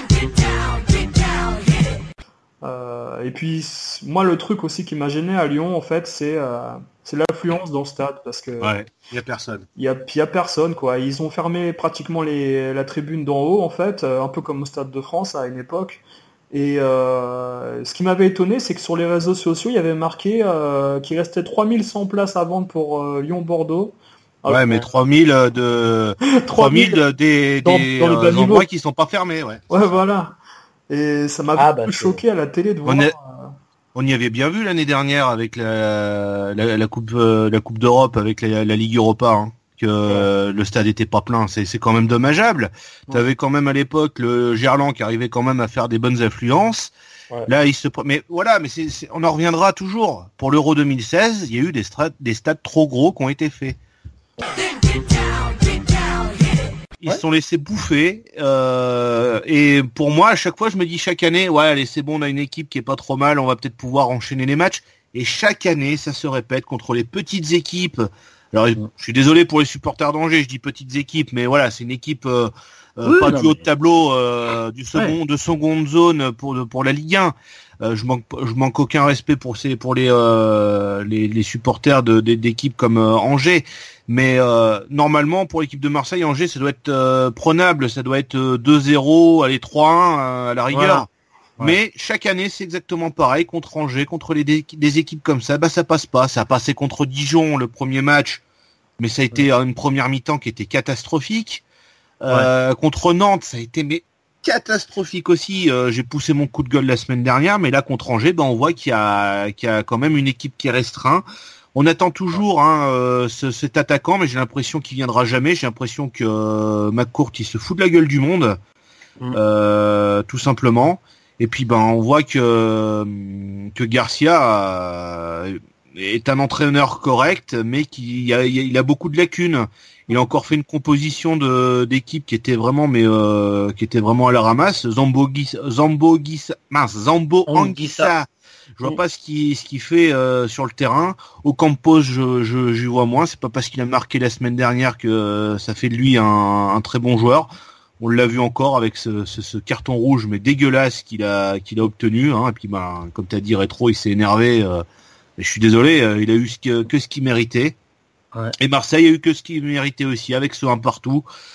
Euh, et puis c- moi, le truc aussi qui m'a gêné à Lyon, en fait, c'est euh, c'est l'affluence dans le stade, parce que Ouais, il y a personne. il y a, il y a personne, quoi. Ils ont fermé pratiquement les, la tribune d'en haut, en fait, euh, un peu comme au Stade de France à une époque. Et euh, ce qui m'avait étonné, c'est que sur les réseaux sociaux, il y avait marqué euh, qu'il restait trois mille cent places à vendre pour euh, Lyon-Bordeaux. Ouais, Ah, mais bon. trois mille euh, de trois mille des, dans- des dans le euh, bas niveau. endroits qui sont pas fermés, ouais. Ouais, voilà. Et ça m'a Ah, beaucoup bah, choqué à la télé de voir. On, est- on y avait bien vu l'année dernière avec la, la, la coupe euh, la coupe d'Europe avec la, la Ligue Europa, hein, que euh, le stade était pas plein. C'est c'est quand même dommageable. T'avais quand même à l'époque le Gerland qui arrivait quand même à faire des bonnes affluences. Ouais. Là, il se pre- mais voilà, mais c'est c'est- on en reviendra toujours. Pour l'Euro deux mille seize, il y a eu des stades des stades trop gros qui ont été faits. Ils se sont laissés bouffer euh, et pour moi à chaque fois je me dis chaque année ouais allez c'est bon on a une équipe qui est pas trop mal, on va peut-être pouvoir enchaîner les matchs, et chaque année ça se répète contre les petites équipes. Alors je suis désolé pour les supporters d'Angers, je dis petites équipes, mais voilà c'est une équipe euh, euh, Oui, pas non, du haut de mais- tableau, euh, du second Ouais. de seconde zone pour pour la Ligue un. Euh, je manque je manque aucun respect pour ces pour les euh, les, les supporters de de- d'équipes comme euh, Angers, mais euh, normalement pour l'équipe de Marseille, Angers ça doit être euh, prenable, ça doit être euh, deux zéro, allez trois un euh, à la rigueur. Voilà. Ouais. Mais chaque année c'est exactement pareil contre Angers, contre les des, des équipes comme ça, bah ça passe pas. Ça a passé contre Dijon le premier match, mais ça a été une première mi-temps qui était catastrophique. Euh, contre Nantes, ça a été mais catastrophique aussi. Euh, j'ai poussé mon coup de gueule la semaine dernière, mais là contre Angers, ben on voit qu'il y a, qu'il y a quand même une équipe qui est restreinte. On attend toujours hein, euh, ce, cet attaquant, mais j'ai l'impression qu'il viendra jamais. J'ai l'impression que euh, McCourt il se fout de la gueule du monde, Mm. euh, tout simplement. Et puis ben on voit que que Garcia euh, est un entraîneur correct, mais qui a, il a beaucoup de lacunes. Il a encore fait une composition de d'équipe qui était vraiment mais euh, qui était vraiment à la ramasse. Zambo Guissa, Zambo Guissa, mince, Zambo Anguissa. Je vois pas ce qu'il ce qu'il fait euh, sur le terrain. Au Campos, je je j'y vois moins. C'est pas parce qu'il a marqué la semaine dernière que euh, ça fait de lui un, un très bon joueur. On l'a vu encore avec ce, ce, ce carton rouge mais dégueulasse qu'il a qu'il a obtenu. Hein. Et puis ben comme t'as dit Rétro, il s'est énervé. Euh, et je suis désolé, euh, il a eu ce que, que ce qu'il méritait. Ouais. Et Marseille a eu que ce qu'il méritait aussi avec ce un partout.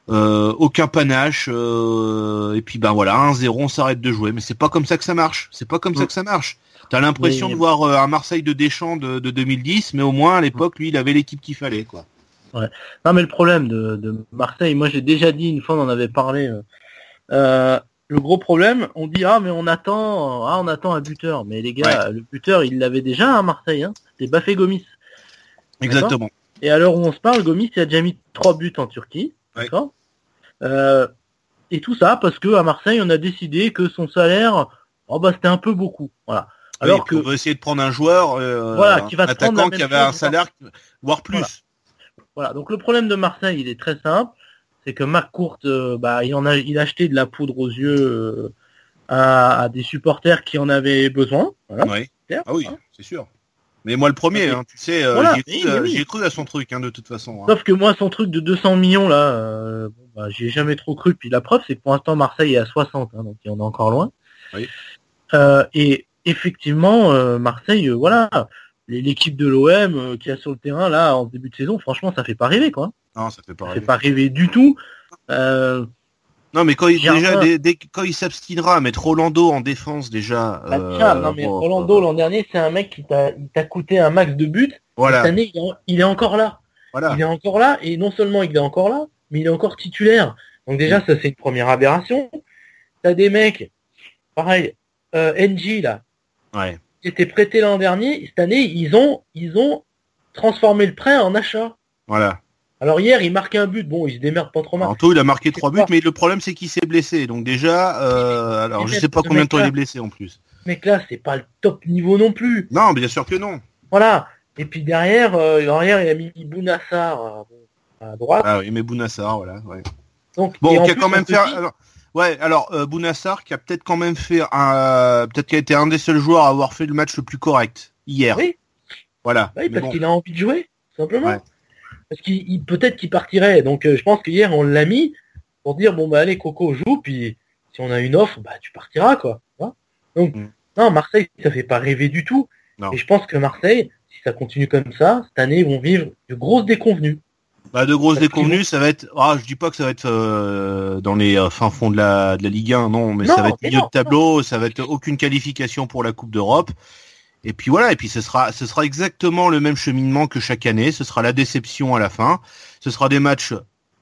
Euh, aucun panache, euh, et puis ben voilà, un zéro, on s'arrête de jouer. Mais c'est pas comme ça que ça marche. C'est pas comme mmh. ça que ça marche. T'as l'impression mais... de voir euh, un Marseille de Deschamps de, de deux mille dix, mais au moins à l'époque, lui, il avait l'équipe qu'il fallait, quoi. Ouais. Non, mais le problème de, de Marseille, moi j'ai déjà dit une fois, on en avait parlé. Euh, euh, le gros problème, on dit ah mais on attend, ah on attend un buteur. Mais les gars, ouais. le buteur, il l'avait déjà à Marseille. Hein. C'était Bafé Gomis. Exactement. Et à l'heure où on se parle, Gomis il a déjà mis trois buts en Turquie. Ouais. D'accord. Euh, et tout ça parce que à Marseille, on a décidé que son salaire, oh bah c'était un peu beaucoup. Voilà. Alors oui, que on veut essayer de prendre un joueur, euh, voilà, qui va un attaquant qui avait un salaire, voire plus. Voilà. Voilà. Donc le problème de Marseille, il est très simple, c'est que McCourt, euh, bah il en a, il a acheté de la poudre aux yeux euh, à, à des supporters qui en avaient besoin. Voilà. Oui. Ah oui, hein. C'est sûr. Mais moi le premier, hein, tu sais, euh, voilà, j'ai, cru, oui, oui. cru à son truc, hein, de toute façon. Hein. Sauf que moi, son truc de deux cents millions là, euh, bon, bah, j'y ai jamais trop cru. Puis la preuve, c'est que pour l'instant Marseille est à soixante, hein, donc on est encore loin. Oui. Euh, et effectivement, euh, Marseille, euh, voilà, l'équipe de l'O M euh, qui a sur le terrain là en début de saison, franchement, ça fait pas rêver, quoi. Non, ça fait pas ça rêver. fait pas rêver du tout. Euh, Non, mais quand il, déjà, dès, dès, quand il s'abstinera à mettre Rolando en défense, déjà. Bah, tiens, euh, non, mais bon, Rolando, euh, l'an dernier, c'est un mec qui t'a, il t'a coûté un max de buts. Voilà. Cette année, il est, il est encore là. Voilà. Il est encore là, et non seulement il est encore là, mais il est encore titulaire. Donc déjà, mmh. ça, c'est une première aberration. T'as des mecs, pareil, euh, N G, là. Ouais. Qui étaient prêtés l'an dernier. Cette année, ils ont, ils ont transformé le prêt en achat. Voilà. Alors hier, il marque un but. Bon, il se démerde pas trop mal. En tout, il a marqué trois buts, mais le problème, c'est qu'il s'est blessé. Donc déjà, euh, alors je sais pas combien de temps il est blessé en plus. Ce mec-là, c'est pas le top niveau non plus. Non, bien sûr que non. Voilà. Et puis derrière, euh, derrière, il a mis Bounassar à droite. Ah oui, mais Bounassar, voilà. Ouais. Donc, bon, qui a quand même fait. Dit... Alors, ouais, alors euh, Bounassar, qui a peut-être quand même fait un, euh, peut-être qu'il a été un des seuls joueurs à avoir fait le match le plus correct hier. Oui. Voilà. Oui, parce bon. qu'il a envie de jouer, simplement. Ouais. Parce qu'il il, peut-être qu'il partirait. Donc euh, je pense qu'hier on l'a mis pour dire bon bah allez Coco joue, puis si on a une offre, bah tu partiras quoi. Hein. Donc mm. non, Marseille ça fait pas rêver du tout. Non. Et je pense que Marseille, si ça continue comme ça, cette année ils vont vivre de grosses déconvenues. Bah de grosses Parce déconvenues, vont... ça va être. Ah je dis pas que ça va être euh, dans les euh, fins fonds de la de la Ligue un, non, mais non, ça va être milieu non, de tableau, non. Ça va être aucune qualification pour la Coupe d'Europe. Et puis voilà, et puis ce sera, ce sera exactement le même cheminement que chaque année. Ce sera la déception à la fin. Ce sera des matchs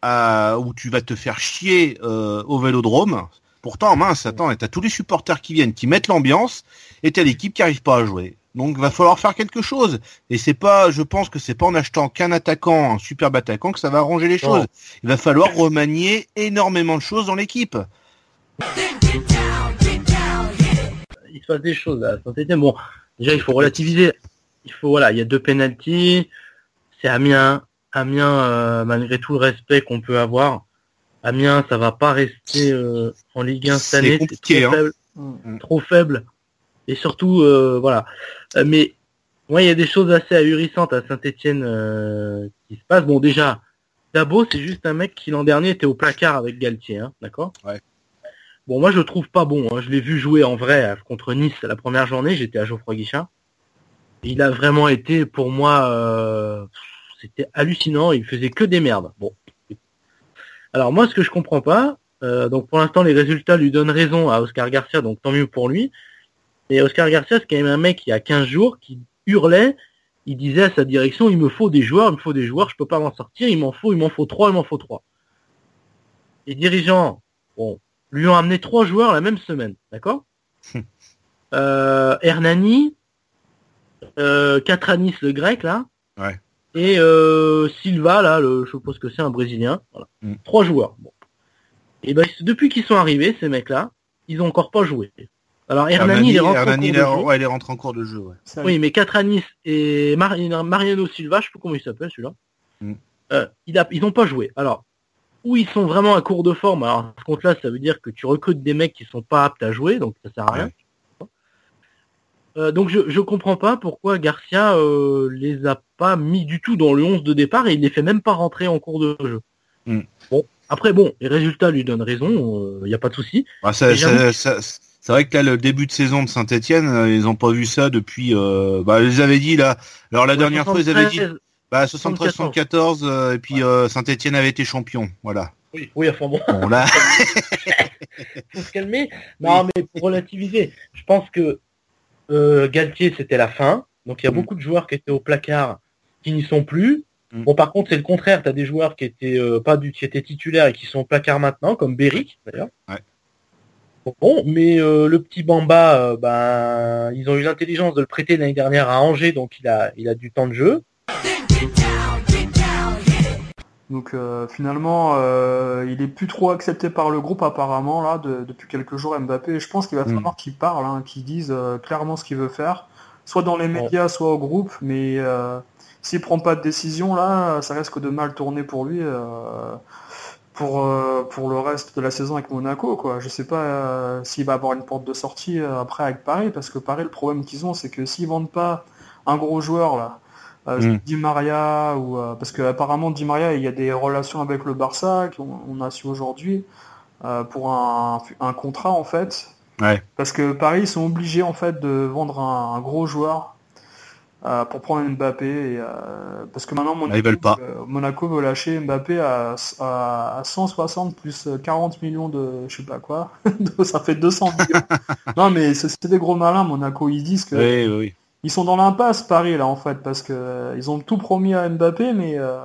à, où tu vas te faire chier euh, au Vélodrome. Pourtant, mince, attends, t'as tous les supporters qui viennent, qui mettent l'ambiance, et t'as l'équipe qui arrive pas à jouer. Donc, va falloir faire quelque chose. Et c'est pas, je pense que c'est pas en achetant qu'un attaquant, un superbe attaquant, que ça va arranger les choses. Il va falloir remanier énormément de choses dans l'équipe. Il se passe des choses là. Bon. Déjà, il faut relativiser. Il faut, voilà, il y a deux pénaltys. C'est Amiens. Amiens, euh, malgré tout le respect qu'on peut avoir, Amiens, ça va pas rester euh, en Ligue un cette année. C'est trop hein. faible. Mmh. Trop faible. Et surtout, euh, voilà. Euh, mais moi, il y a des choses assez ahurissantes à Saint-Etienne euh, qui se passent. Bon, déjà, Dabo, c'est juste un mec qui l'an dernier était au placard avec Galtier, hein, d'accord ? Ouais. Bon, moi, je le trouve pas bon. Hein. Je l'ai vu jouer en vrai contre Nice la première journée. J'étais à Geoffroy Guichard. Il a vraiment été, pour moi, euh, c'était hallucinant. Il faisait que des merdes. Bon. Alors moi, ce que je comprends pas, euh, donc pour l'instant, les résultats lui donnent raison à Oscar Garcia, donc tant mieux pour lui. Et Oscar Garcia, c'est quand même un mec il y a quinze jours qui hurlait. Il disait à sa direction, il me faut des joueurs, il me faut des joueurs. Je peux pas m'en sortir. Il m'en faut, il m'en faut trois, il m'en faut trois. Les dirigeants, bon. lui ont amené trois joueurs la même semaine, d'accord euh, Hernani, euh, Catranis, le grec, là, ouais. et euh, Silva, là, le, je suppose que c'est un Brésilien. Voilà. Mm. Trois joueurs. Bon. Et ben, depuis qu'ils sont arrivés, ces mecs-là, ils ont encore pas joué. Alors Hernani, Hernani, il est rentré Hernani, en cours de jeu. Ouais, il est rentré en cours de jeu. Ouais. Oui, mais Catranis et Mar- Mariano Silva, je sais pas comment il s'appelle celui-là, mm. euh, il a, ils ont pas joué. Alors, où ils sont vraiment à court de forme. Alors, à ce compte-là, ça veut dire que tu recrutes des mecs qui sont pas aptes à jouer, donc ça sert à rien. Ouais. Euh, donc, je, je comprends pas pourquoi Garcia euh, les a pas mis du tout dans le onze de départ et il les fait même pas rentrer en cours de jeu. Mm. Bon, après, bon, les résultats lui donnent raison, il euh, y a pas de souci. Ah, ça, ça, ça, c'est vrai que là, le début de saison de Saint-Etienne, euh, ils ont pas vu ça depuis... Euh, bah, ils avaient dit, là... Alors, la ouais, dernière fois, ils avaient dit... Bah soixante-treize soixante-quatorze euh, et puis euh, Saint-Etienne avait été champion, voilà. Oui, oui, enfin bon. Bon là. Faut se calmer. Non, oui. Mais pour relativiser, je pense que euh, Galtier, c'était la fin. Donc il y a mmh. beaucoup de joueurs qui étaient au placard qui n'y sont plus. Mmh. Bon, par contre, c'est le contraire. Tu as des joueurs qui étaient euh, pas du, qui étaient titulaires et qui sont au placard maintenant, comme Beric d'ailleurs. Ouais. Bon, mais euh, le petit Bamba, euh, ben, ils ont eu l'intelligence de le prêter l'année dernière à Angers, donc il a, il a du temps de jeu. Donc euh, finalement, euh, il est plus trop accepté par le groupe apparemment là de, depuis quelques jours Mbappé. Et je pense qu'il va falloir mmh. qu'il parle, hein, qu'il dise euh, clairement ce qu'il veut faire, soit dans les médias, ouais. soit au groupe. Mais euh, s'il prend pas de décision là, ça risque de mal tourner pour lui. Euh, pour euh, pour le reste de la saison avec Monaco, quoi. Je sais pas euh, s'il va avoir une porte de sortie euh, après avec Paris, parce que Paris, le problème qu'ils ont, c'est que s'ils vendent pas un gros joueur là, euh, mm. Di Maria ou euh, parce que apparemment Di Maria, il y a des relations avec le Barça qu'on on a su aujourd'hui euh, pour un un contrat en fait. Ouais. Parce que Paris, ils sont obligés en fait de vendre un, un gros joueur. Euh, pour prendre Mbappé et, euh, parce que maintenant Monaco, ah, ils veulent pas. Euh, Monaco veut lâcher Mbappé à, à, à cent soixante plus quarante millions de je sais pas quoi ça fait deux cents millions. Non mais c'est, c'est des gros malins Monaco, ils disent que oui, oui. ils sont dans l'impasse Paris là en fait parce que euh, ils ont tout promis à Mbappé mais euh...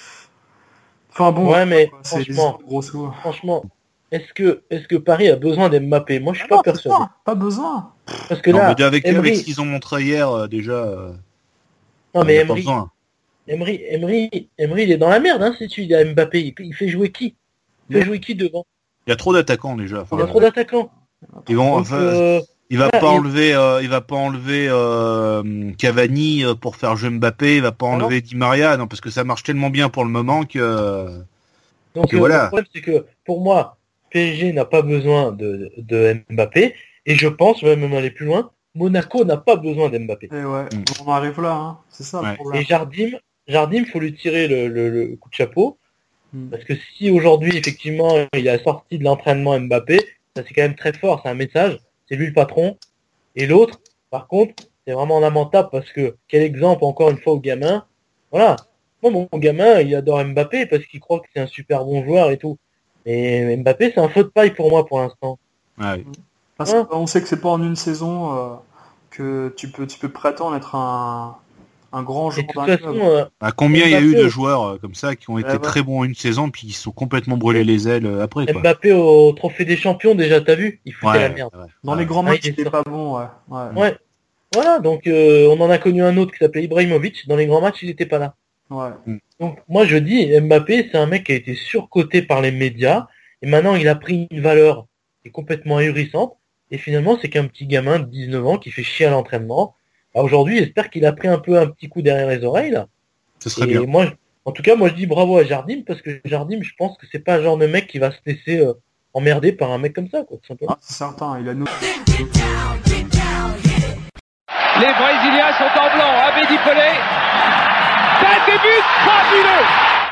enfin bon ouais mais c'est franchement, des gros sous. Franchement est-ce que est-ce que Paris a besoin d'Mbappé? Moi je suis ah pas non, persuadé. Pas, pas besoin. Parce que non, là, mais avec, Emery... avec ce qu'ils ont montré hier, euh, déjà. Euh, non, mais Emery, Emery, Emery, Emery, il est dans la merde, hein, si tu dis à Mbappé. Il, il fait jouer qui Il fait jouer qui devant Il y a trop d'attaquants déjà. Enfin, il y a trop d'attaquants. Ils vont, Donc, enfin, euh, il va voilà, pas il... enlever, euh, il va pas enlever euh, Cavani pour faire jouer Mbappé. Il va pas enlever ah Di Maria, non, parce que ça marche tellement bien pour le moment que. Donc que euh, voilà. Le problème, c'est que pour moi, P S G n'a pas besoin de, de Mbappé. Et je pense, je vais même aller plus loin, Monaco n'a pas besoin d'Mbappé. Et ouais, mm. on arrive là, hein. C'est ça ouais. le problème. Et Jardim, Jardim, faut lui tirer le, le, le coup de chapeau. Mm. Parce que si aujourd'hui, effectivement, il a sorti de l'entraînement Mbappé, ça c'est quand même très fort, c'est un message. C'est lui le patron. Et l'autre, par contre, c'est vraiment lamentable parce que, quel exemple encore une fois au gamin. Voilà. Moi, mon gamin, il adore Mbappé parce qu'il croit que c'est un super bon joueur et tout. Mais Mbappé, c'est un feu de paille pour moi pour l'instant. Ah oui. Parce hein on sait que c'est pas en une saison euh, que tu peux tu peux prétendre être un, un grand joueur d'un club. Euh, à combien il y a eu de joueurs euh, comme ça qui ont été ouais, très ouais. bons une saison puis qui se sont complètement brûlés les ailes euh, après quoi. Mbappé au Trophée des Champions déjà, t'as vu, il foutait ouais, la merde. Ouais. Dans ouais. les grands matchs, ah, il était pas bon. Ouais. Ouais. ouais. Voilà, donc euh, on en a connu un autre qui s'appelait Ibrahimovic. Dans les grands matchs, il était pas là. Ouais. Donc moi je dis, Mbappé, c'est un mec qui a été surcoté par les médias et maintenant il a pris une valeur qui est complètement ahurissante. Et finalement, c'est qu'un petit gamin de dix-neuf ans qui fait chier à l'entraînement. Alors aujourd'hui, j'espère qu'il a pris un peu un petit coup derrière les oreilles, là. Ce serait et bien. Moi, en tout cas, moi, je dis bravo à Jardim, parce que Jardim, je pense que c'est pas un genre de mec qui va se laisser euh, emmerder par un mec comme ça, quoi, tout simplement. Ah, c'est certain, il a nous. Les Brésiliens sont en blanc, Abedi Pelé. Ça débute, fabuleux.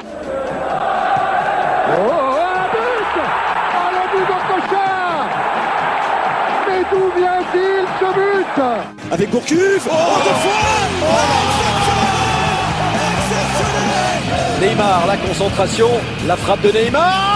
Oh, un but! Oh, le but d'Okocha! Mais d'où vient-il ce but? Avec Gourcuff, oh, deux fois oh, exceptionnel, exceptionnel. Neymar, la concentration, la frappe de Neymar.